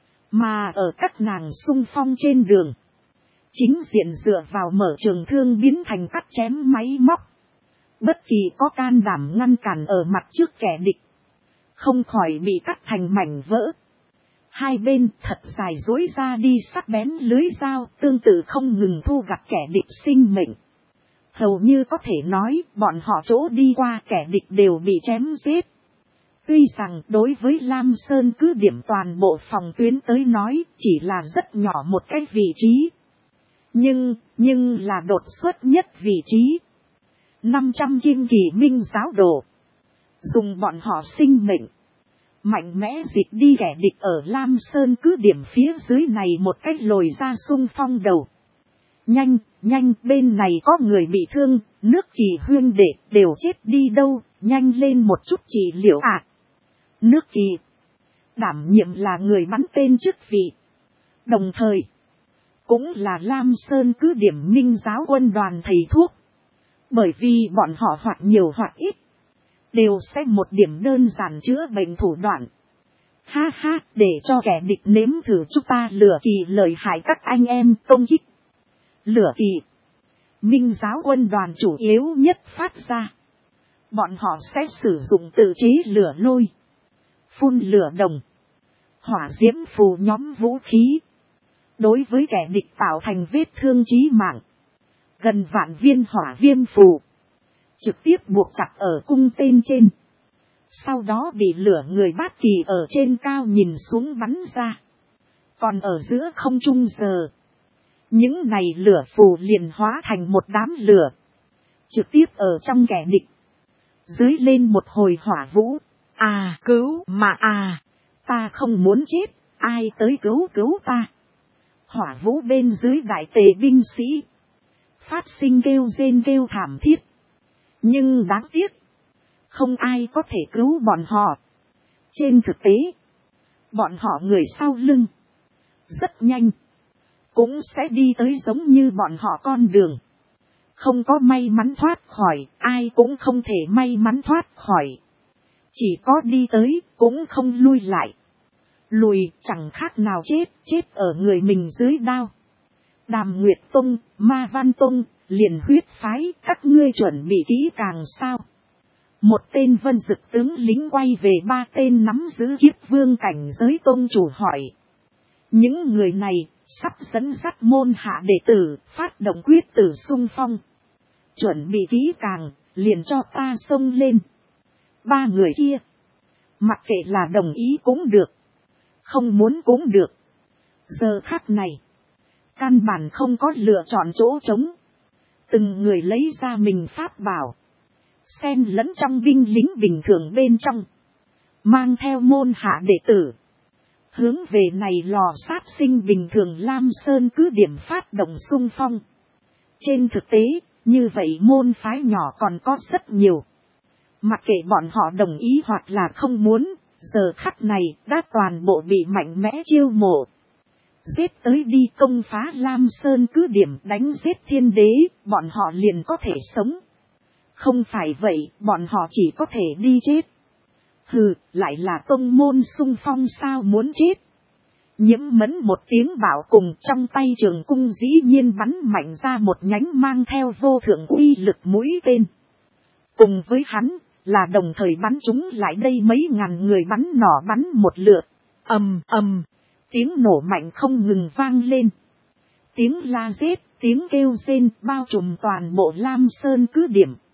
Mà ở các nàng xung phong trên đường. Chính diện dựa vào mở trường thương biến thành cắt chém máy móc. Bất kỳ có can đảm ngăn cản ở mặt trước kẻ địch. Không khỏi bị cắt thành mảnh vỡ. Hai bên thật dài dối ra đi sắc bén lưới dao tương tự không ngừng thu gặt kẻ địch sinh mệnh. Hầu như có thể nói bọn họ chỗ đi qua kẻ địch đều bị chém giết. Tuy rằng đối với Lam Sơn cứ điểm toàn bộ phòng tuyến tới nói chỉ là rất nhỏ một cái vị trí. Nhưng, nhưng là đột xuất nhất vị trí. năm trăm Kim Kỳ minh giáo đồ. Dùng bọn họ sinh mệnh. Mạnh mẽ dịch đi kẻ địch ở Lam Sơn cứ điểm phía dưới này một cách lồi ra xung phong đầu. Nhanh, nhanh, bên này có người bị thương, nước Kỳ huyên đệ đều chết đi đâu, nhanh lên một chút trị liệu ạ. À. Nước Kỳ, đảm nhiệm là người bắn tên chức vị. Đồng thời, cũng là Lam Sơn cứ điểm minh giáo quân đoàn thầy thuốc. Bởi vì bọn họ hoặc nhiều hoặc ít. Đều sẽ một điểm đơn giản chữa bệnh thủ đoạn. Ha ha, để cho kẻ địch nếm thử chúng ta lửa Kỳ lợi hại các anh em công kích. Lửa Kỳ. Minh giáo quân đoàn chủ yếu nhất phát ra. Bọn họ sẽ sử dụng tự chế lửa lôi. Phun lửa đồng. Hỏa diễm phù nhóm vũ khí. Đối với kẻ địch tạo thành vết thương chí mạng. Gần vạn viên hỏa viêm phù. Trực tiếp buộc chặt ở cung tên trên. Sau đó bị lửa người Bát Kỳ ở trên cao nhìn xuống bắn ra. Còn ở giữa không trung giờ. Những này lửa phù liền hóa thành một đám lửa. Trực tiếp ở trong kẻ địch. Dưới lên một hồi hỏa vũ. À cứu mà à. Ta không muốn chết. Ai tới cứu cứu ta. Hỏa vũ bên dưới đại tề binh sĩ. Phát sinh kêu rên kêu thảm thiết. Nhưng đáng tiếc. Không ai có thể cứu bọn họ. Trên thực tế. Bọn họ người sau lưng. Rất nhanh. Cũng sẽ đi tới giống như bọn họ con đường. Không có may mắn thoát khỏi. Ai cũng không thể may mắn thoát khỏi. Chỉ có đi tới. Cũng không lui lại. Lùi chẳng khác nào chết. Chết ở người mình dưới đao. Đàm Nguyệt Tông, Ma Văn Tông, liền huyết phái, các ngươi chuẩn bị kỹ càng sao? Một tên vân dực tướng lính quay về ba tên nắm giữ kiếp vương cảnh giới tông chủ hỏi. Những người này, sắp dẫn dắt môn hạ đệ tử, phát động quyết tử xung phong. Chuẩn bị kỹ càng, liền cho ta xông lên. Ba người kia, mặc kệ là đồng ý cũng được, không muốn cũng được. Giờ khắc này, căn bản không có lựa chọn chỗ trống. Từng người lấy ra mình pháp bảo. Xen lẫn trong binh lính bình thường bên trong. Mang theo môn hạ đệ tử. Hướng về này lò sát sinh bình thường Lam Sơn cứ điểm phát động xung phong. Trên thực tế, như vậy môn phái nhỏ còn có rất nhiều. Mặc kệ bọn họ đồng ý hoặc là không muốn, giờ khắc này đã toàn bộ bị mạnh mẽ chiêu mộ. Giết tới đi công phá Lam Sơn cứ điểm đánh giết thiên đế, bọn họ liền có thể sống. Không phải vậy, bọn họ chỉ có thể đi chết. Hừ, lại là tông môn xung phong sao muốn chết. Nhiễm mẫn một tiếng bảo cùng, trong tay trường cung dĩ nhiên bắn mạnh ra một nhánh mang theo vô thượng uy lực mũi tên. Cùng với hắn, là đồng thời bắn chúng lại đây mấy ngàn người bắn nỏ bắn một lượt. Ầm ầm, tiếng nổ mạnh không ngừng vang lên. Tiếng la giết, tiếng kêu rên bao trùm toàn bộ Lam Sơn cứ điểm.